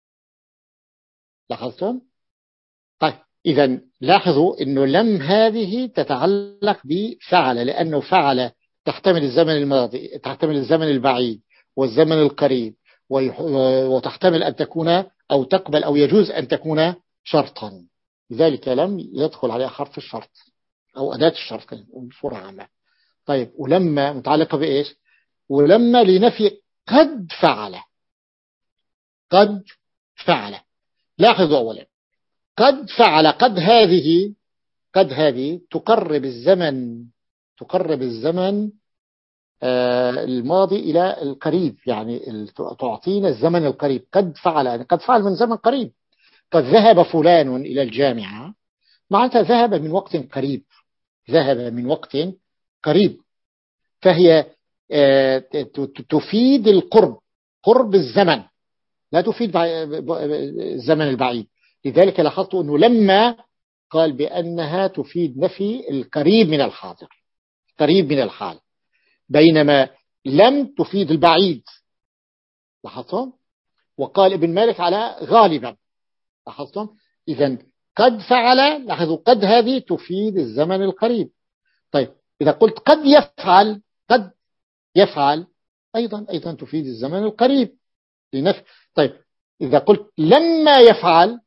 لاحظتم؟ طيب إذا لاحظوا أنه لم هذه تتعلق بفعل، لأنه فعل تحتمل الزمن الماضي، تحتمل الزمن البعيد والزمن القريب، وتحتمل أن تكون أو تقبل أو يجوز أن تكون شرطا. لذلك لم يدخل عليها حرف الشرط أو أداة الشرط بصورة عامة. طيب ولما متعلقة بإيش؟ ولما لنفي قد فعل، قد فعل. لاحظوا أولا قد فعل، قد هذه قد هذه تقرب الزمن، تقرب الزمن آه الماضي إلى القريب، يعني تعطينا الزمن القريب. قد فعل يعني قد فعل من زمن قريب. قد ذهب فلان إلى الجامعة معناتها ذهب من وقت قريب، ذهب من وقت قريب، فهي آه تفيد القرب، قرب الزمن، لا تفيد الزمن البعيد. لذلك لاحظت أنه لما قال بأنها تفيد نفي القريب من الحاضر، قريب من الحال، بينما لم تفيد البعيد. لاحظتم؟ وقال ابن مالك على غالبا. لاحظتم؟ إذن قد فعل، لاحظوا قد هذه تفيد الزمن القريب. طيب إذا قلت قد يفعل، قد يفعل أيضا أيضا تفيد الزمن القريب لنفي. طيب إذا قلت لما يفعل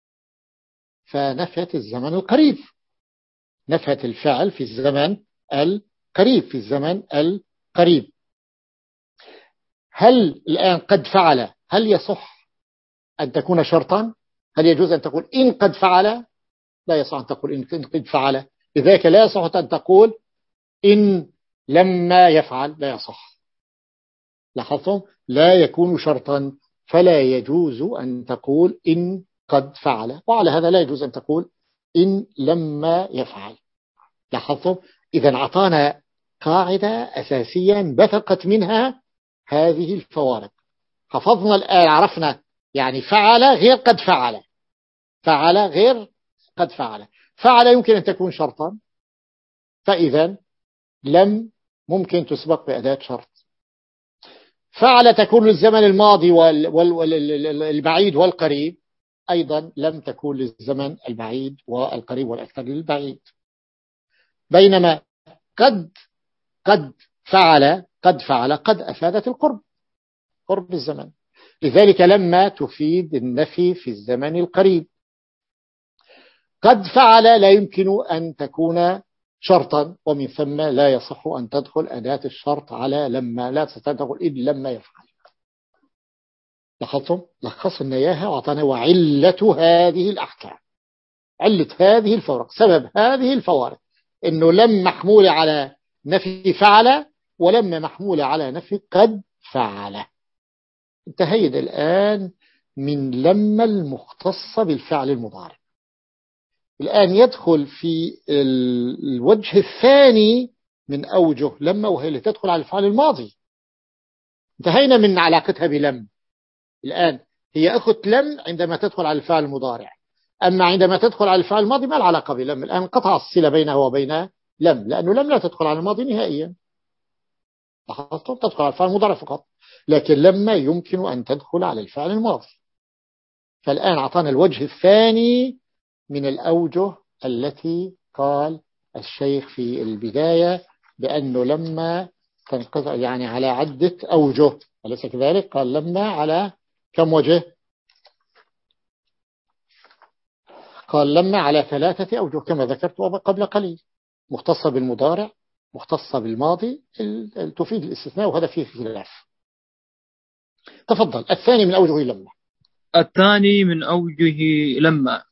فنفت الزمن القريب، نفت الفعل في الزمن القريب، في الزمن القريب. هل الآن قد فعل هل يصح أن تكون شرطا؟ هل يجوز أن تقول إن قد فعل؟ لا يصح أن تقول إن قد فعل. لذلك لا يصح أن تقول إن لما يفعل، لا يصح. لاحظتم؟ لا يكون شرطا، فلا يجوز أن تقول إن قد فعل، وعلى هذا لا يجوز أن تقول إن لما يفعل. لاحظتم؟ إذا أعطانا قاعدة أساسية بثقت منها هذه الفوارق. حفظنا الآن، عرفنا يعني فعل غير قد فعل، فعل غير قد فعل. فعل يمكن أن تكون شرطا، فإذا لم ممكن تسبق بأداة شرط. فعل تكون للزمن الماضي والبعيد والقريب، أيضا لم تكون للزمن البعيد والقريب والأكثر للبعيد. بينما قد قد فعل قد فعل قد أفادت القرب، قرب الزمن. لذلك لما تفيد النفي في الزمن القريب. قد فعل لا يمكن أن تكون شرطا، ومن ثم لا يصح أن تدخل أداة الشرط على لما، لا تدخل إذ لما يفعل. لاحظتم؟ لخصنا إياها وأعطانا وعلة هذه الأحكام، علة هذه الفوارق، سبب هذه الفوارق إنه لم محمولة على نفي فعل، ولم محمولة على نفي قد فعل. انتهينا الآن من لما المختصة بالفعل المضارع. الآن يدخل في الوجه الثاني من أوجه لما، وهي اللي تدخل على الفعل الماضي. انتهينا من علاقتها بلم. الآن هي أخت لم عندما تدخل على الفعل المضارع، أما عندما تدخل على الفعل الماضي ما العلاقة بلم. الآن قطع الصلة بينه وبين لم، لأنه لم لا تدخل على الماضي نهائيا. لاحظتم؟ تدخل على الفعل المضارع فقط، لكن لما يمكن أن تدخل على الفعل الماضي. فالآن أعطانا الوجه الثاني من الأوجه التي قال الشيخ في البداية بأنه لما تنقطع يعني على عدة أوجه، أليس كذلك؟ قال لما على كم وجه؟ قال لما على ثلاثة أوجه كما ذكرت قبل قليل، مختصة بالمضارع، مختصة بالماضي، تفيد الاستثناء، وهذا فيه خلاف. تفضل. الثاني من أوجه لما. الثاني من أوجه لما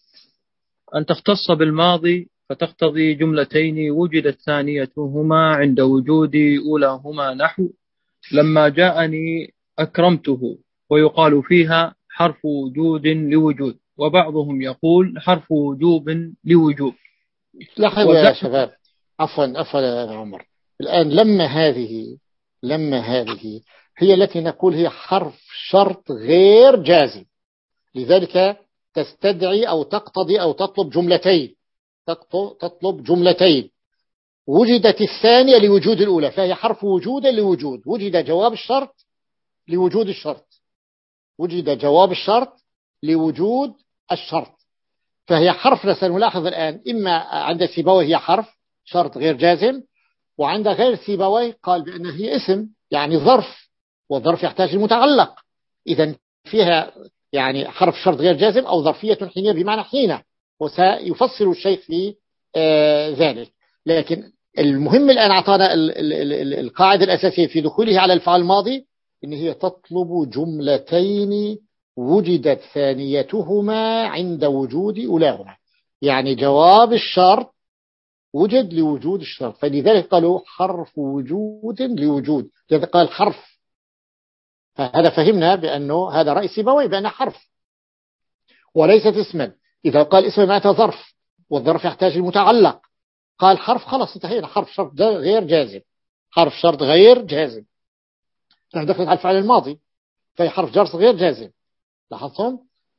أن تختص بالماضي فتقتضي جملتين وجدت ثانيتهما عند وجود أولاهما، نحو لما جاءني أكرمته، ويقال فيها حرف وجود لوجود، وبعضهم يقول حرف وجوب لوجوب. لاحظوا يا شباب، عفوا عفوا يا عمر، الآن لما هذه لما هذه هي التي نقول هي حرف شرط غير جازم، لذلك تستدعي أو تقتضي أو تطلب جملتين، تطلب جملتين. وجدت الثانية لوجود الأولى، فهي حرف وجود لوجود. وجد جواب الشرط لوجود الشرط، وجد جواب الشرط لوجود الشرط، فهي حرف. سنلاحظ الآن إما عند سيبويه هي حرف شرط غير جازم، وعند غير سيبويه قال بأنها هي اسم، يعني ظرف، والظرف يحتاج المتعلق. إذا فيها يعني حرف شرط غير جازم أو ظرفية حينية بمعنى حين، وسيفصل الشيء في آه ذلك. لكن المهم الآن أعطانا القاعدة الأساسية في دخوله على الفعل الماضي، إن هي تطلب جملتين وجدت ثانيتهما عند وجود أولاهما، يعني جواب الشرط وجد لوجود الشرط، فلذلك قالوا حرف وجود لوجود، لذلك قال حرف. فهذا فهمنا بأنه هذا رأي سيبويه بأنه حرف وليست اسما. إذا قال اسم معناته ظرف، والظرف يحتاج المتعلق، قال حرف، خلاص انتهينا، حرف شرط غير جازم، حرف شرط غير جازم، دخلت على الفعل الماضي فهي حرف جرس غير جازم. لاحظتم؟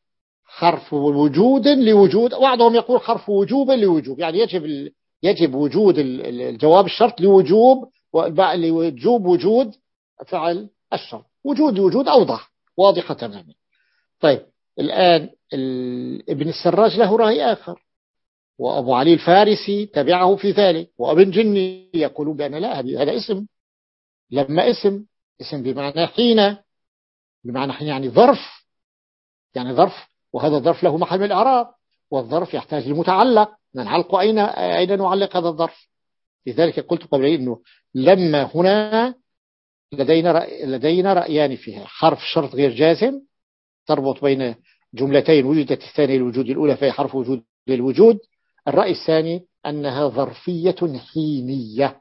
حرف وجود لوجود، بعضهم يقول حرف وجوب لوجوب، يعني يجب يجب وجود الجواب الشرط لوجوب، لوجوب وجود فعل الشرط. وجود لوجود أوضح، واضحة تماما. طيب الآن ابن السراج له رأي آخر، وأبو علي الفارسي تبعه في ذلك، وابن جني يقولون بأن لا، هذا اسم. لما اسم، اسم بمعنى حين، بمعنى حين يعني ظرف، يعني ظرف، وهذا الظرف له محل من الإعراب، والظرف يحتاج لمتعلق، نعلق أين أين نعلق هذا الظرف. لذلك قلت قبل إنه لما هنا لدينا رأي لدينا رأيان فيها، حرف شرط غير جازم تربط بين جملتين وجدت الثانية للوجود الأولى فهي حرف وجود للوجود. الرأي الثاني أنها ظرفية حينية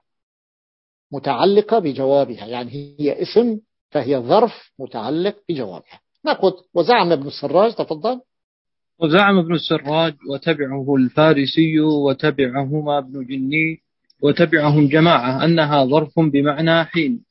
متعلقة بجوابها، يعني هي اسم فهي ظرف متعلق بجوابها. نقول وزعم ابن السراج. تفضل. وزعم ابن السراج وتبعه الفارسي وتبعهما ابن جني وتبعهم جماعة أنها ظرف بمعنى حين،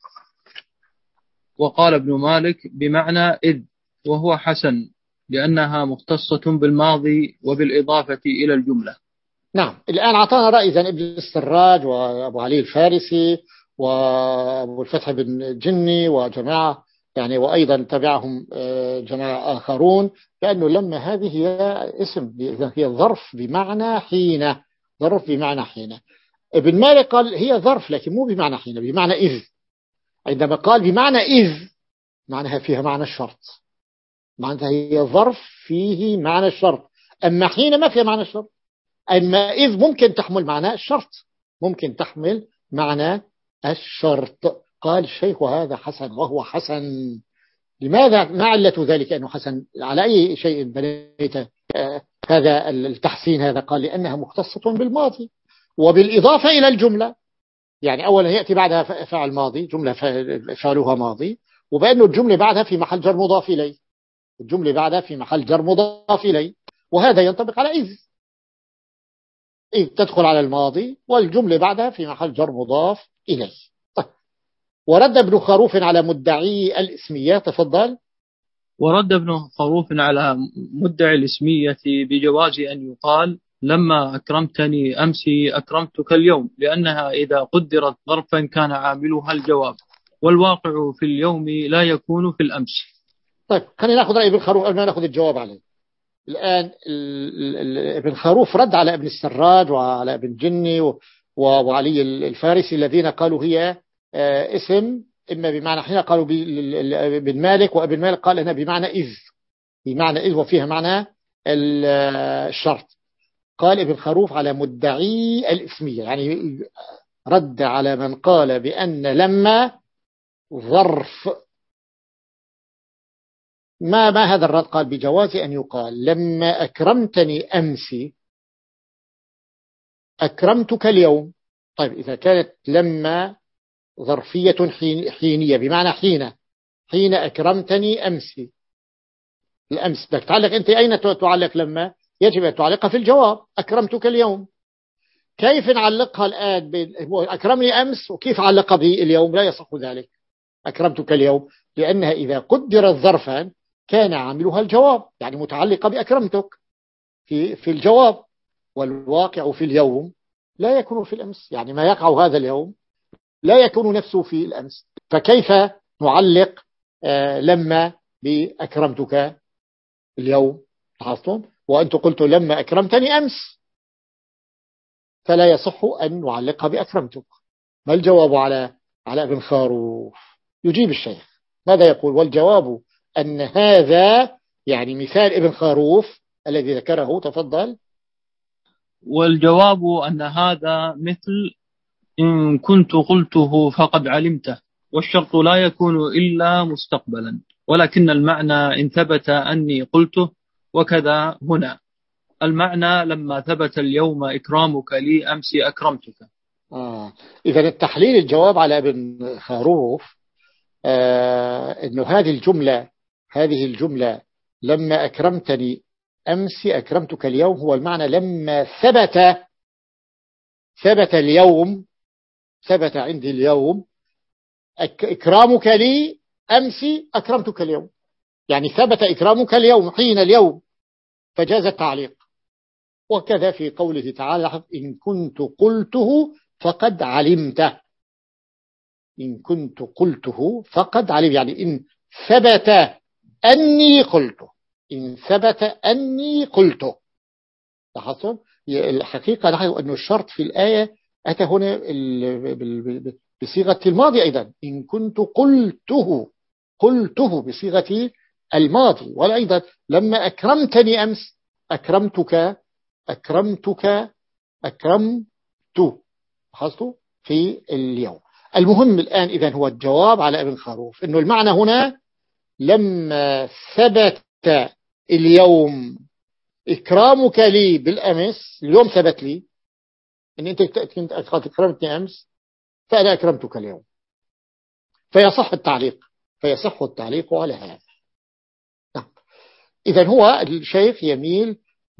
وقال ابن مالك بمعنى إذ، وهو حسن لأنها مختصة بالماضي وبالإضافة إلى الجملة. نعم، الآن أعطانا رأي ذن ابن السراج وأبو علي الفارسي وأبو الفتح بن جني وجماعة، يعني وأيضا تبعهم جماعة آخرون، لأنه لما هذه هي اسم، هي ظرف بمعنى حين، ظرف بمعنى حين. ابن مالك قال هي ظرف لكن مو بمعنى حين، بمعنى إذ. عندما قال بمعنى إذ معناها فيها معنى الشرط، معناها هي ظرف فيه معنى الشرط، أما حين ما فيها معنى الشرط. أما إذ ممكن تحمل معنى الشرط، ممكن تحمل معنى الشرط. قال الشيخ وهذا حسن، وهو حسن. لماذا؟ ما علة ذلك أنه حسن؟ على أي شيء بنيت آه هذا التحسين هذا؟ قال لأنها مختصة بالماضي وبالإضافة إلى الجملة، يعني أولا يأتي بعدها فعل ماضي، جملة فعلها ماضي، وبأنه الجملة بعدها في محل جر مضاف إليه، الجملة بعدها في محل جر مضاف إليه، وهذا ينطبق على إذ. إذ تدخل على الماضي والجملة بعدها في محل جر مضاف إليه. طيب. ورد ابن خروف على مدعي الاسمية. تفضل. ورد ابن خروف على مدعي الاسمية بجواز أن يقال لما أكرمتني أمس أكرمتك اليوم، لأنها إذا قدرت ظرفا كان عاملها الجواب، والواقع في اليوم لا يكون في الأمس. طيب خلينا نأخذ رأي ابن خروف قبل ما نأخذ الجواب عليه. الآن ابن خروف رد على ابن السراج وعلى ابن جني وعلي الفارسي الذين قالوا هي اسم إما بمعنى حين، قالوا ابن مالك، وابن مالك قال أنا بمعنى إذ، بمعنى إذ وفيها معنى الشرط. قال ابن خروف على مدعي الإسمية، يعني رد على من قال بأن لما ظرف. ما ما هذا الرد؟ قال بجواز أن يقال لما أكرمتني أمس أكرمتك اليوم. طيب إذا كانت لما ظرفية حينية بمعنى حين حين أكرمتني أمس، الأمس بدك تعلق أنت أين تعلق لما؟ يجب أن تعلقها في الجواب أكرمتك اليوم. كيف نعلقها الآن؟ أكرمني أمس وكيف علقها باليوم؟ لا يصح ذلك. أكرمتك اليوم لأنها إذا قدرت ظرفا كان عاملها الجواب، يعني متعلقة بأكرمتك في في الجواب، والواقع في اليوم لا يكون في الأمس، يعني ما يقع هذا اليوم لا يكون نفسه في الأمس. فكيف نعلق آه لما بأكرمتك اليوم؟ لاحظتم؟ وأنت قلت لما أكرمتني أمس، فلا يصح أن نعلقها بأكرمتك. ما الجواب على على ابن خروف؟ يجيب الشيخ ماذا يقول؟ والجواب أن هذا يعني مثال ابن خروف الذي ذكره. تفضل. والجواب أن هذا مثل إن كنت قلته فقد علمته، والشرط لا يكون إلا مستقبلا، ولكن المعنى إن ثبت أني قلته، وكذا هنا المعنى لما ثبت اليوم إكرامك لي أمس أكرمتك. آه. إذا التحليل الجواب على ابن خروف آه إنه هذه الجملة هذه الجملة لما أكرمتني أمس أكرمتك اليوم، هو المعنى لما ثبت ثبت اليوم ثبت عندي اليوم إكرامك لي أمس أكرمتك اليوم، يعني ثبت إكرامك اليوم حين اليوم فجاز التعليق. وكذا في قوله تعالى إن كنت قلته فقد علمته. إن كنت قلته فقد علم، يعني إن ثبت أني قلته إن ثبت أني قلته. لاحظتم؟ الحقيقة لاحظوا أن الشرط في الآية أتى هنا بصيغة الماضي أيضا. إن كنت قلته قلته بصيغة الماضي. وأيضا لما أكرمتني أمس أكرمتك أكرمتك أكرمت. لاحظتوا في اليوم. المهم الآن إذن هو الجواب على ابن خروف إنه المعنى هنا لما ثبت اليوم إكرامك لي بالأمس، اليوم ثبت لي إن أنت كنت أكرمتني أمس فأنا أكرمتك اليوم، فيصح التعليق فيصح التعليق على هذا. إذن هو الشيخ يميل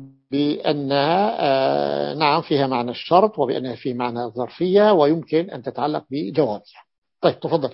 بأنها آه نعم فيها معنى الشرط، وبأنها فيه معنى الظرفية، ويمكن أن تتعلق بجوابها. طيب تفضل.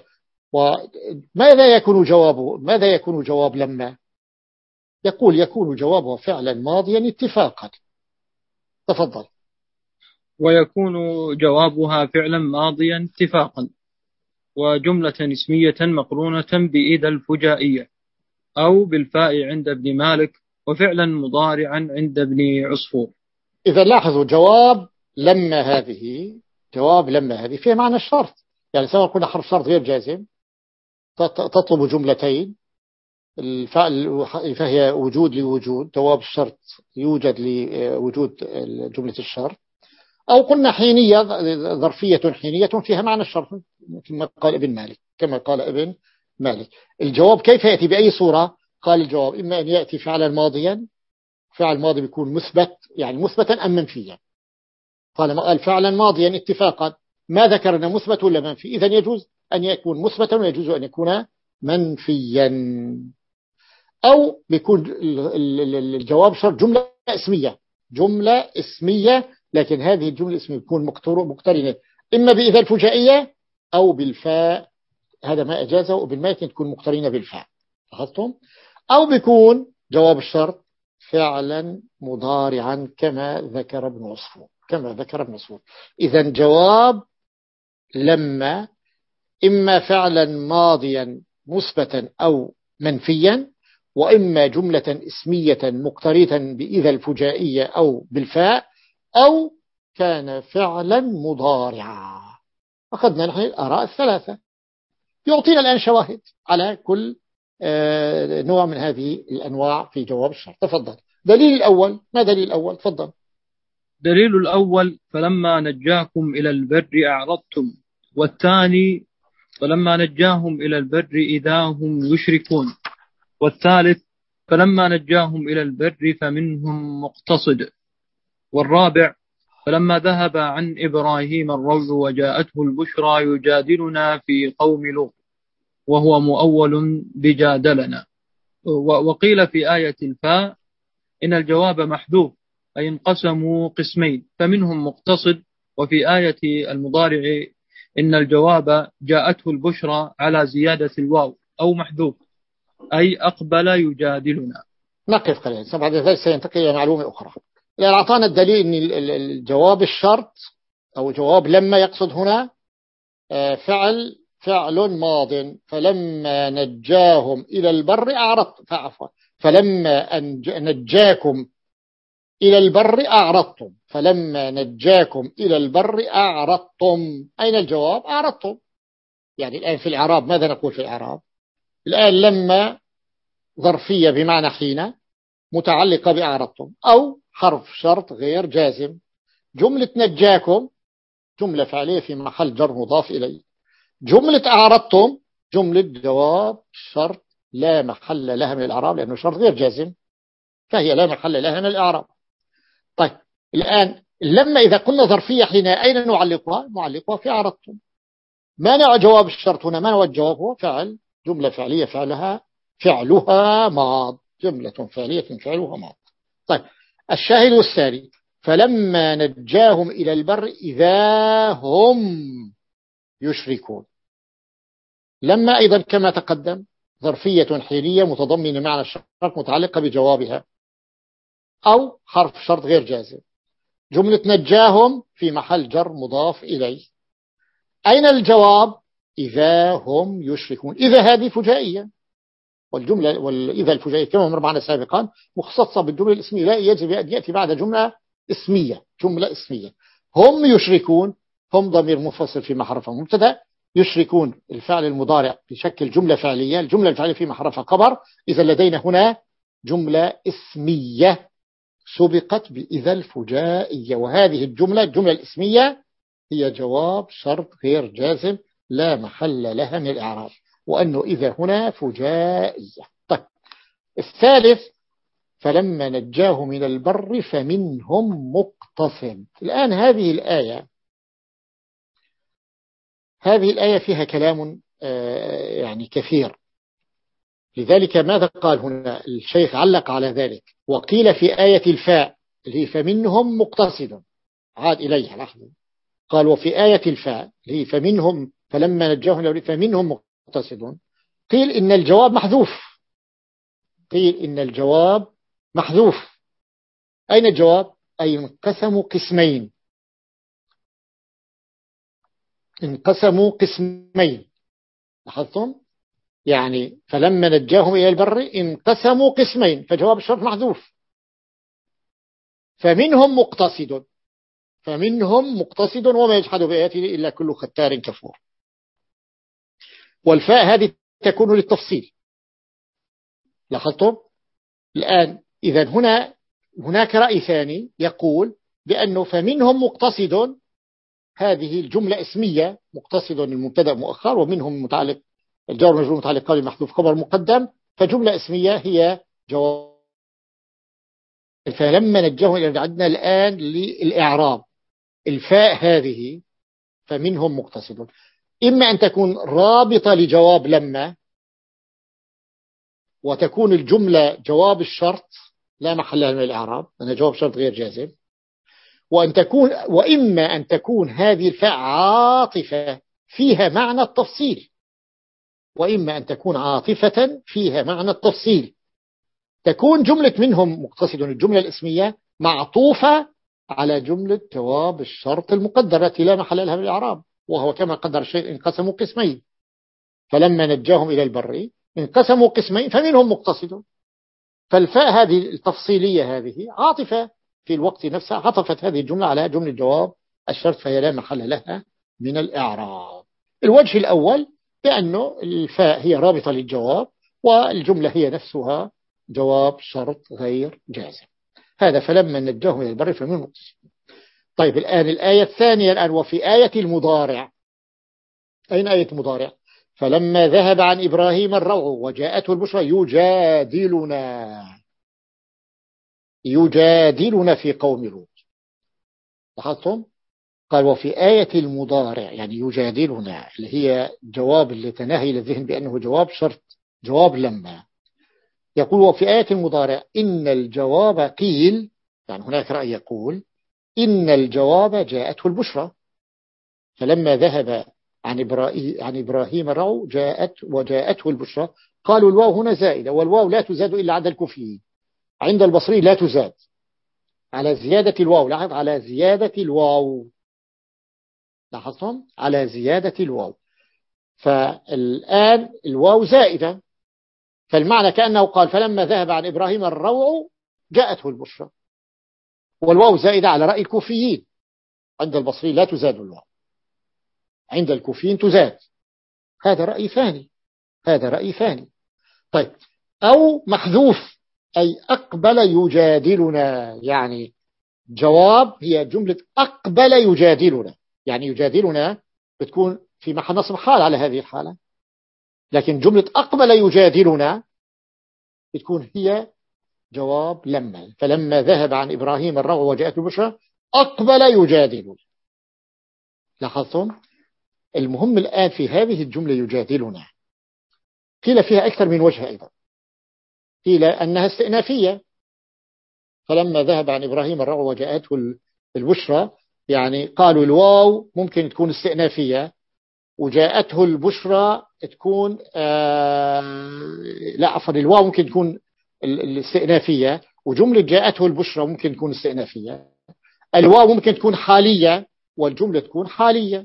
وماذا يكون جوابه؟ ماذا يكون جواب لما؟ يقول يكون جوابه فعلا ماضيا اتفاقا. تفضل. ويكون جوابها فعلا ماضيا اتفاقا، وجملة اسمية مقرونة بإذا الفجائية، أو بالفاء عند ابن مالك، وفعلا مضارعا عند ابن عصفور. إذا لاحظوا جواب لما هذه جواب لما هذه فيها معنى الشرط، يعني سواء قلنا حرف شرط غير جازم تطلب جملتين، الفعل فهي وجود لوجود، جواب الشرط يوجد لوجود جملة الشرط، أو قلنا حينية ظرفية حينية فيها معنى الشرط كما قال ابن مالك كما قال ابن مالك. الجواب كيف يأتي بأي صورة؟ قال الجواب إما أن يأتي فعلا ماضيا، فعل ماضي بيكون مثبت يعني مثبتا أم منفيا. قال ما قال فعلا ماضيا اتفاقا، ما ذكرنا مثبت ولا منفي، إذا يجوز أن يكون مثبتا ويجوز أن يكون منفيا. أو بيكون الجواب شرط جملة اسمية جملة اسمية لكن هذه الجملة الاسمية بتكون مقترنة إما بإذا الفجائية أو بالفاء، هذا ما أجازه، وبالماكن تكون مقترنة بالفاء. لاحظتم؟ أو بيكون جواب الشرط فعلا مضارعا كما ذكر ابن عصفور كما ذكر ابن عصفور. إذا جواب لما إما فعلا ماضيا مثبتا أو منفيا، وإما جملة اسمية مقترنة بإذا الفجائية أو بالفاء، أو كان فعلا مضارعا. أخذنا نحن الآراء الثلاثة، يعطينا الآن شواهد على كل نوع من هذه الأنواع في جواب الشرط. تفضل. دليل الأول، ما دليل الأول؟ تفضل. دليل الأول فلما نجاكم إلى البر أعرضتم، والثاني فلما نجاهم إلى البر إذا هم يشركون، والثالث فلما نجاهم إلى البر فمنهم مقتصد، والرابع فلما ذهب عن إبراهيم الروع وجاءته البشرى يجادلنا في قوم لوط، وهو مؤول بجادلنا. وقيل في آية الفاء إن الجواب محذوف، أي انقسموا قسمين فمنهم مقتصد. وفي آية المضارع إن الجواب جاءته البشرى على زيادة الواو أو محذوف، أي أقبل يجادلنا. نقف قليلا، بعد ذلك سينتقل إلى معلومة أخرى. لأن أعطانا الدليل أن الجواب الشرط أو جواب لما يقصد هنا فعل فعل ماض. فلما نجاهم إلى البر أعرضتم، فعفوا فلما نجاكم إلى البر أعرضتم، فلما نجاكم إلى البر أعرضتم. أين الجواب؟ أعرضتم. يعني الآن في الإعراب ماذا نقول في الإعراب؟ الآن لما ظرفية بمعنى حين متعلقة بأعرضتم، أو حرف شرط غير جازم. جملة نجاكم جملة فعلية في محل جر مضاف إليه. جملة أعرضتم جملة جواب شرط لا محل لها من الإعراب، لأنه شرط غير جازم، فهي لا محل لها من الإعراب. طيب الآن لما إذا قلنا ظرفية حين أين نعلقها؟ نعلقها في أعرضتم. ما نوع جواب الشرط هنا؟ ما نوع الجواب؟ هو فعل، جملة فعلية فعلها فعلها ماض، جملة فعلية فعلها ماض. طيب الشاهد الثاني فلما نجاهم إلى البر إذا هم يشركون. لما أيضا كما تقدم ظرفية حينية متضمنة معنى الشرط متعلقة بجوابها، أو حرف شرط غير جازم. جملة نجاهم في محل جر مضاف إليه. أين الجواب؟ إذا هم يشركون. إذا هذه فجائية، والجملة والإذا الفجائية كما مر معنا سابقا مخصصة بالجملة الاسمية، لا يجب أن يأتي بعد جملة اسمية. جملة اسمية. هم يشركون، هم ضمير منفصل في محرفه مبتدا، يشركون الفعل المضارع بشكل جملة فعلية، الجملة الفعلية في محرفها خبر. إذا لدينا هنا جملة اسمية سبقت بإذا الفجائية، وهذه الجملة الجملة الاسمية هي جواب شرط غير جازم لا محل لها من الإعراب، وأنه إذا هنا فجائية. طيب الثالث فلما نجاه من البر فمنهم مقتصد. الآن هذه الآية هذه الآية فيها كلام يعني كثير، لذلك ماذا قال هنا الشيخ؟ علق على ذلك وقيل في آية الفاء اللي فمنهم مقتصد، عاد إليها لحظة، قال وفي آية الفاء اللي فمنهم فلما نجاهم فمنهم مقتصد، قيل إن الجواب محذوف. قيل إن الجواب محذوف. أين الجواب؟ أي انقسموا قسمين، انقسموا قسمين. لاحظتم؟ يعني فلما نجاهم إلى البر انقسموا قسمين، فجواب الشرط محذوف. فمنهم مقتصد، فمنهم مقتصد وما يجحد بآياته إلا كل ختار كفور. والفاء هذه تكون للتفصيل. لاحظتم؟ الآن إذا هنا هناك رأي ثاني يقول بأنه فمنهم مقتصد هذه الجملة اسمية، مقتصد المبتدا مؤخر، ومنهم متعلق الجار مجرور متعلق قول محذوف خبر مقدم، فجملة اسمية هي جواب. فلما نجاهم إلى عدنا الآن للإعراب الفاء هذه فمنهم مقتصد، إما أن تكون رابطة لجواب لما، وتكون الجملة جواب الشرط لا محل لها من الإعراب لأنها جواب شرط غير جازم، وأن تكون وإما أن تكون هذه الفاء عاطفة فيها معنى التفصيل، وإما أن تكون عاطفة فيها معنى التفصيل. تكون جملة منهم مقتصد الجملة الاسمية معطوفة على جملة جواب الشرط المقدر التي لا محل لها من الإعراب، وهو كما قدر الشيء انقسموا قسمين. فلما نجاهم إلى البر انقسموا قسمين فمنهم مقتصد، فالفاء هذه التفصيلية هذه عاطفة في الوقت نفسه، عطفت هذه الجملة على جملة جواب الشرط فهي لا محل لها من الإعراب. الوجه الأول بأنه الفاء هي رابطة للجواب، والجملة هي نفسها جواب شرط غير جازم. هذا فلما نجاه من البر فمنهم مقتصد. طيب الآن الآية الثانية الآن وفي آية المضارع. أين آية المضارع؟ فلما ذهب عن إبراهيم الروع وجاءته البشرى يجادلنا يجادلنا في قوم لوط. لاحظتم؟ قال وفي آية المضارع يعني يجادلنا اللي هي جواب اللي تناهي للذهن بأنه جواب شرط جواب لما. يقول وفي آية المضارع إن الجواب قيل، يعني هناك رأي يقول إن الجواب جاءته البشرى فلما ذهب عن إبراهيم, عن إبراهيم الرعو جاءت وجاءته البشرى. قالوا الواو هنا زائدة والواو لا تزاد إلا عند الكوفيين، عند البصري لا تزاد على زيادة الواو. لاحظ على زيادة الواو، لاحظتم على زيادة الواو. فالآن الواو زائدة فالمعنى كأنه قال فلما ذهب عن إبراهيم الروع جاءته البشرى، والواو زائدة على رأي الكوفيين، عند البصري لا تزاد الواو، عند الكوفيين تزاد. هذا رأي ثاني، هذا رأي ثاني. طيب أو محذوف أي أقبل يجادلنا، يعني جواب هي جملة أقبل يجادلنا، يعني يجادلنا بتكون في محل نصب حال على هذه الحالة، لكن جملة أقبل يجادلنا بتكون هي جواب لما. فلما ذهب عن إبراهيم الروع وجاءته البشرى أقبل يجادلنا. لاحظتم؟ المهم الآن في هذه الجملة يجادلنا قيل فيها أكثر من وجه أيضا. قيل أنها استئنافية، فلما ذهب عن إبراهيم الروع وجاءته البشرى يعني قالوا الواو ممكن تكون استئنافية وجاءته البشرى تكون آه لا عفوا الواو ممكن تكون الاستئنافية وجملة جاءته البشرى ممكن تكون استئنافية. الواو ممكن تكون حالية والجملة تكون حالية.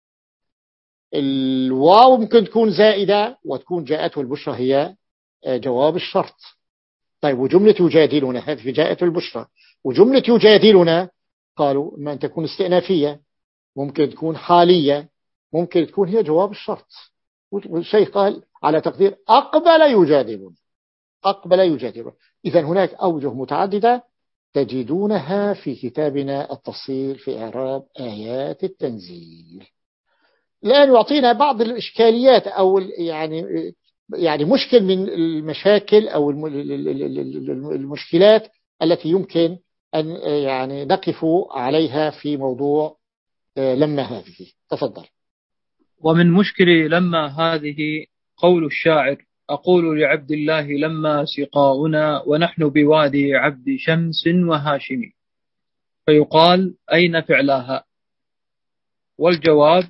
الواو ممكن تكون زائدة وتكون جاءته البشرى هي جواب الشرط. طيب وجملة يجادلنا هذه جاءته البشرى، وجملة يجادلنا قالوا ما أن تكون استئنافية ممكن تكون حالية ممكن تكون هي جواب الشرط. والشيخ قال على تقدير أقبل يجادلون أقبل يجادلون. إذا هناك أوجه متعددة تجدونها في كتابنا التفصيل في إعراب آيات التنزيل. الآن يعطينا بعض الإشكاليات أو يعني يعني مشكل من المشاكل أو المشكلات التي يمكن أن يعني نقف عليها في موضوع لما هذه. تفضل. ومن مشكل لما هذه قول الشاعر أقول لعبد الله لما سقاؤنا ونحن بوادي عبد شمس وهاشم، فيقال أين فعلها؟ والجواب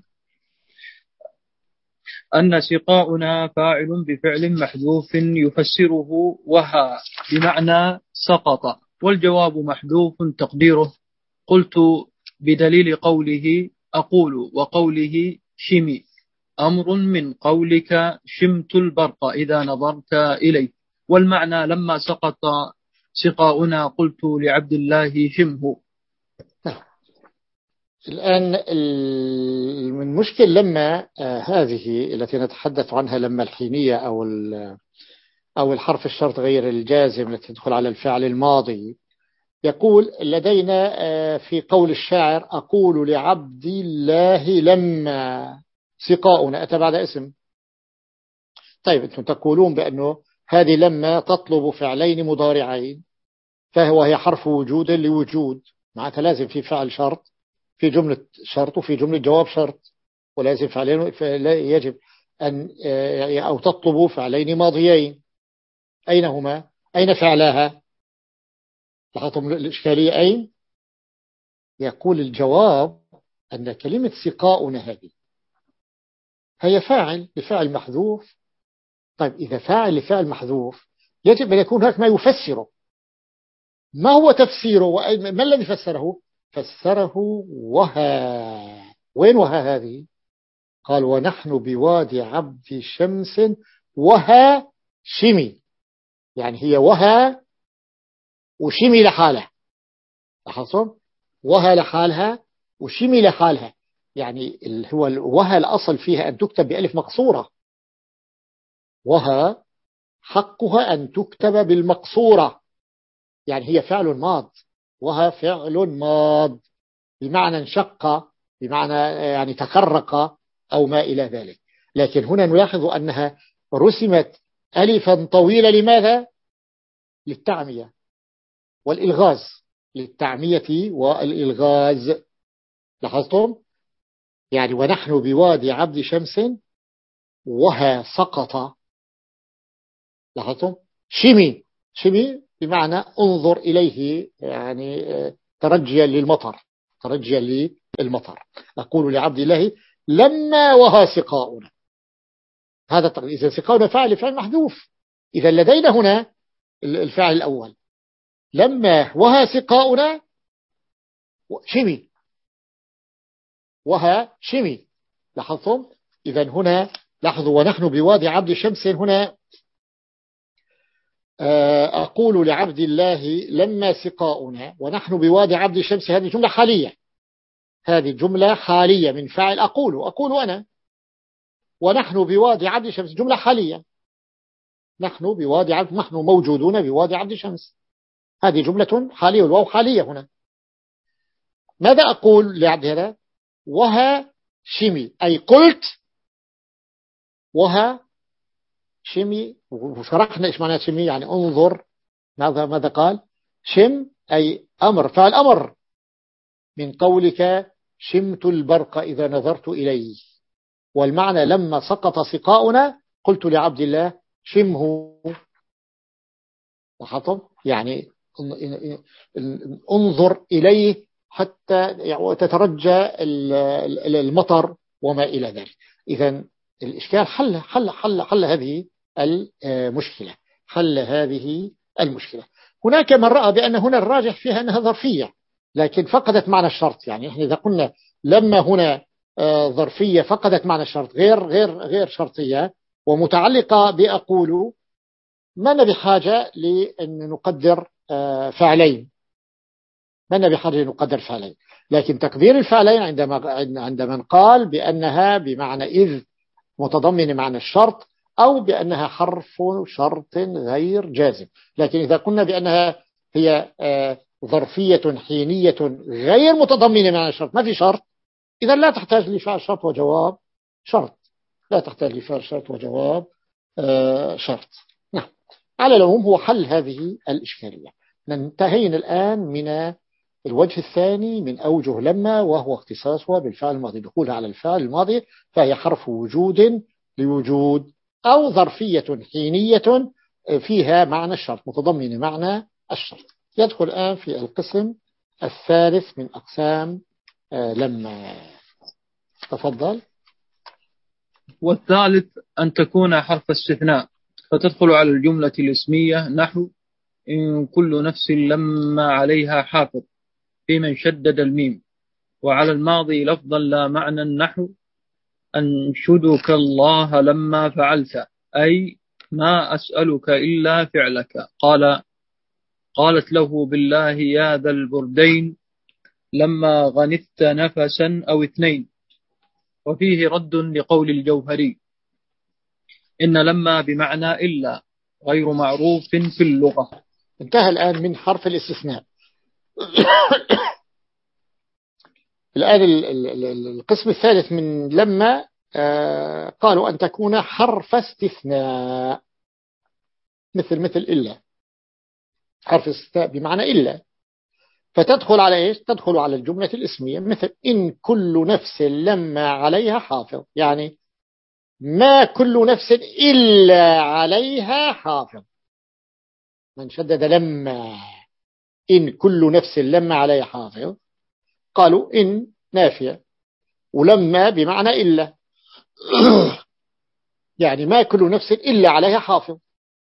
أن سقاؤنا فاعل بفعل محذوف يفسره وها بمعنى سقط، والجواب محذوف تقديره قلت بدليل قوله أقول وقوله شمي أمر من قولك شمت البرق إذا نظرت إليه، والمعنى لما سقط سقاؤنا قلت لعبد الله شمه. الآن من مشكل لما هذه التي نتحدث عنها لما الحينية أو أو الحرف الشرط غير الجازم التي تدخل على الفعل الماضي. يقول لدينا في قول الشاعر أقول لعبد الله لما سقاؤنا أتى بعد اسم. طيب أنتم تقولون بأنه هذه لما تطلب فعلين مضارعين فهو هي حرف وجود لوجود، معناتها لازم في فعل شرط في جملة شرط وفي جملة جواب شرط، ولازم فعلين فلا يجب أن أو تطلب فعلين ماضيين. أين هما؟ أين فعلها؟ لاحظتم الإشكالية أين؟ يقول الجواب أن كلمة سقاؤنا هذه هي فاعل لفعل محذوف. طيب إذا فاعل لفعل محذوف يجب أن يكون هناك ما يفسره. ما هو تفسيره؟ ما الذي فسره؟ فسره وها. وين وها هذه؟ قال ونحن بوادي عبد شمس وها شمي، يعني هي وها وشمي لحالها. لاحظتم؟ وها لحالها وشمي لحالها، يعني هو وها الأصل فيها أن تكتب بألف مقصورة. وها حقها أن تكتب بالمقصورة يعني هي فعل ماض، وها فعل ماض بمعنى انشق، بمعنى يعني تخرق أو ما إلى ذلك. لكن هنا نلاحظ أنها رسمت ألفا طويلة. لماذا؟ للتعمية والإلغاز، للتعمية والإلغاز. لاحظتم؟ يعني ونحن بوادي عبد شمس وها سقط. لاحظتم؟ شمي، شمي بمعنى انظر إليه، يعني ترجيا للمطر، ترجيا للمطر. أقول لعبد الله لما وها سقاؤنا. هذا إذا سقاؤنا فعل فعل محذوف. إذا لدينا هنا الفعل الأول لما وها سقاؤنا شمي، وها شمي. لاحظتم؟ إذا هنا لاحظوا ونحن بوادي عبد شمس، هنا أقول لعبد الله لما سقاؤنا ونحن بوادي عبد شمس، هذه جملة حالية، هذه جملة حالية من فاعل أقول، أقول أنا. ونحن بوادي عبد شمس جملة حالية، نحن بوادي عبد، نحن موجودون بوادي عبد شمس، هذه جملة حالية، والواو حالية هنا. ماذا أقول لعبد هذا؟ وها شمي، أي قلت وها شمي. وشرحنا إيش معنى شمي، يعني انظر. ماذا ماذا قال؟ شم أي أمر، فعل أمر من قولك شمت البرق إذا نظرت إليه. والمعنى لما سقط سقاؤنا قلت لعبد الله شمه. لاحظتم؟ يعني انظر إليه حتى تترجى المطر وما إلى ذلك. إذن الإشكال حل حل حل حل هذه المشكلة، حل هذه المشكلة. هناك من رأى بأن هنا الراجح فيها أنها ظرفية، لكن فقدت معنى الشرط. يعني إحنا إذا قلنا لما هنا ظرفية فقدت معنى الشرط، غير غير غير شرطية ومتعلقة بأقول، ما بحاجة لأن نقدر فعلين، ما بحاجة لأن نقدر فعلين. لكن تقدير الفعلين عندما عند من قال بأنها بمعنى إذ متضمن معنى الشرط، أو بأنها حرف شرط غير جازم. لكن إذا قلنا بأنها هي ظرفية حينية غير متضمنة معنى الشرط، ما في شرط، إذا لا تحتاج لفعل شرط وجواب شرط، لا تحتاج لفعل شرط وجواب شرط. نعم، على العموم هو حل هذه الإشكالية. انتهينا الآن من الوجه الثاني من أوجه لما، وهو اختصاصها بالفعل الماضي، دخولها على الفعل الماضي، فهي حرف وجود لوجود، أو ظرفية حينية فيها معنى الشرط، متضمن معنى الشرط. يدخل الآن في القسم الثالث من أقسام لما. تفضل. والثالث أن تكون حرف استثناء فتدخل على الجملة الاسمية، نحو إن كل نفس لما عليها حافظ في من شدد الميم، وعلى الماضي لفظا لا معنى، نحو أنشدك الله لما فعلت، أي ما أسألك إلا فعلك. قال قالت له بالله يا ذا البردين لما غنثت نفسا أو اثنين. وفيه رد لقول الجوهري إن لما بمعنى إلا غير معروف في اللغة. انتهى الآن من حرف الاستثناء. الآن القسم الثالث من لما قالوا أن تكون حرف استثناء، مثل مثل إلا، حرف استثناء بمعنى إلا، فتدخل على إيش؟ تدخل على الجملة الاسمية، مثل إن كل نفس لما عليها حافظ، يعني ما كل نفس إلا عليها حافظ. من شدد لما، إن كل نفس لما عليها حافظ، قالوا إن نافية، ولما بمعنى إلا يعني ما كل نفس إلا عليها حافظ،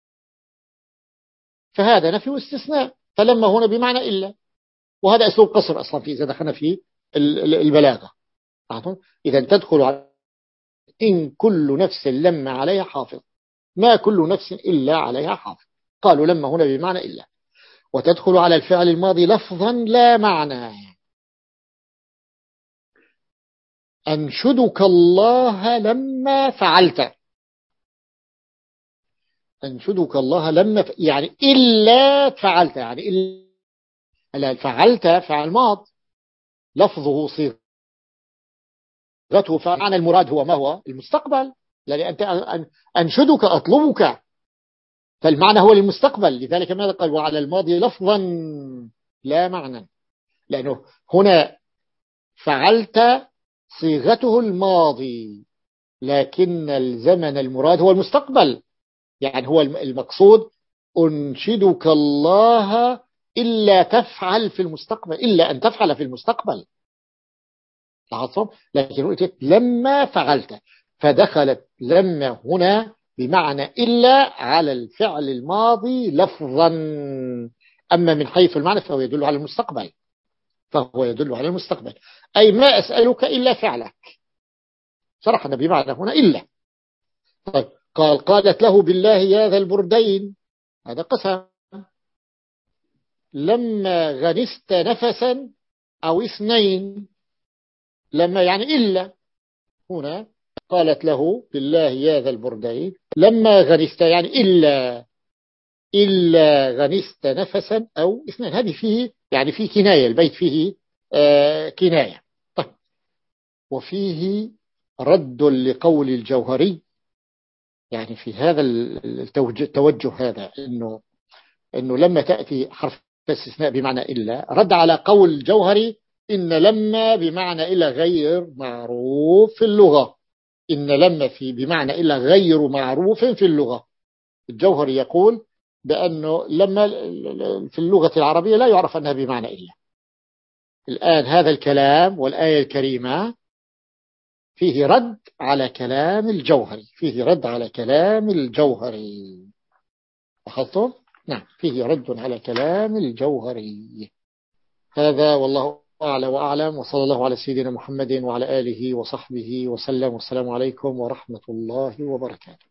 فهذا نفي واستثناء. فلما هنا بمعنى إلا، وهذا أسلوب قصر أصلا في إذا دخلنا في البلاغة. إذا تدخل على إن كل نفس لما عليها حافظ، ما كل نفس إلا عليها حافظ، قالوا لما هنا بمعنى إلا. وتدخل على الفعل الماضي لفظا لا معنى، أنشدك الله لما فعلت. أنشدك الله لما ف... يعني إلا فعلت، يعني إلا فعلت فعل ماض لفظه صيغته، فمعنى المراد هو ما هو المستقبل، لأن أنت أنشدك أطلبك، فالمعنى هو للمستقبل. لذلك ماذا قال؟ وعلى الماضي لفظا لا معنى، لأنه هنا فعلت صيغته الماضي، لكن الزمن المراد هو المستقبل. يعني هو المقصود أنشدك الله إلا تفعل في المستقبل، إلا أن تفعل في المستقبل. لاحظتم؟ لكن قلت لما فعلت، فدخلت لما هنا بمعنى إلا على الفعل الماضي لفظا، أما من حيث المعنى فهو يدل على المستقبل، فهو يدل على المستقبل، أي ما أسألك إلا فعلك. شرحنا بمعنى هنا إلا. طيب قال قالت له بالله يا ذا البردين، هذا قسم. لما غنست نفسا أو اثنين، لما يعني إلا، هنا قالت له بالله يا ذا البردين لما غنست يعني إلا إلا غنست نفسا أو اثنين، هذه فيه يعني فيه كناية، البيت فيه آه كناية. طيب وفيه رد لقول الجوهري، يعني في هذا التوجه هذا إنه إنه لما تأتي حرف استثناء بمعنى إلا، رد على قول الجوهري إن لما بمعنى إلا غير معروف في اللغة، إن لما في بمعنى إلا غير معروف في اللغة. الجوهري يقول بأنه لما في اللغة العربية لا يعرف أنها بمعنى إلا. الآن هذا الكلام والآية الكريمة فيه رد على كلام الجوهري، فيه رد على كلام الجوهري. لاحظتم؟ نعم، فيه رد على كلام الجوهري. هذا والله أعلى وأعلم، وصلى الله على سيدنا محمد وعلى آله وصحبه وسلم، والسلام عليكم ورحمة الله وبركاته.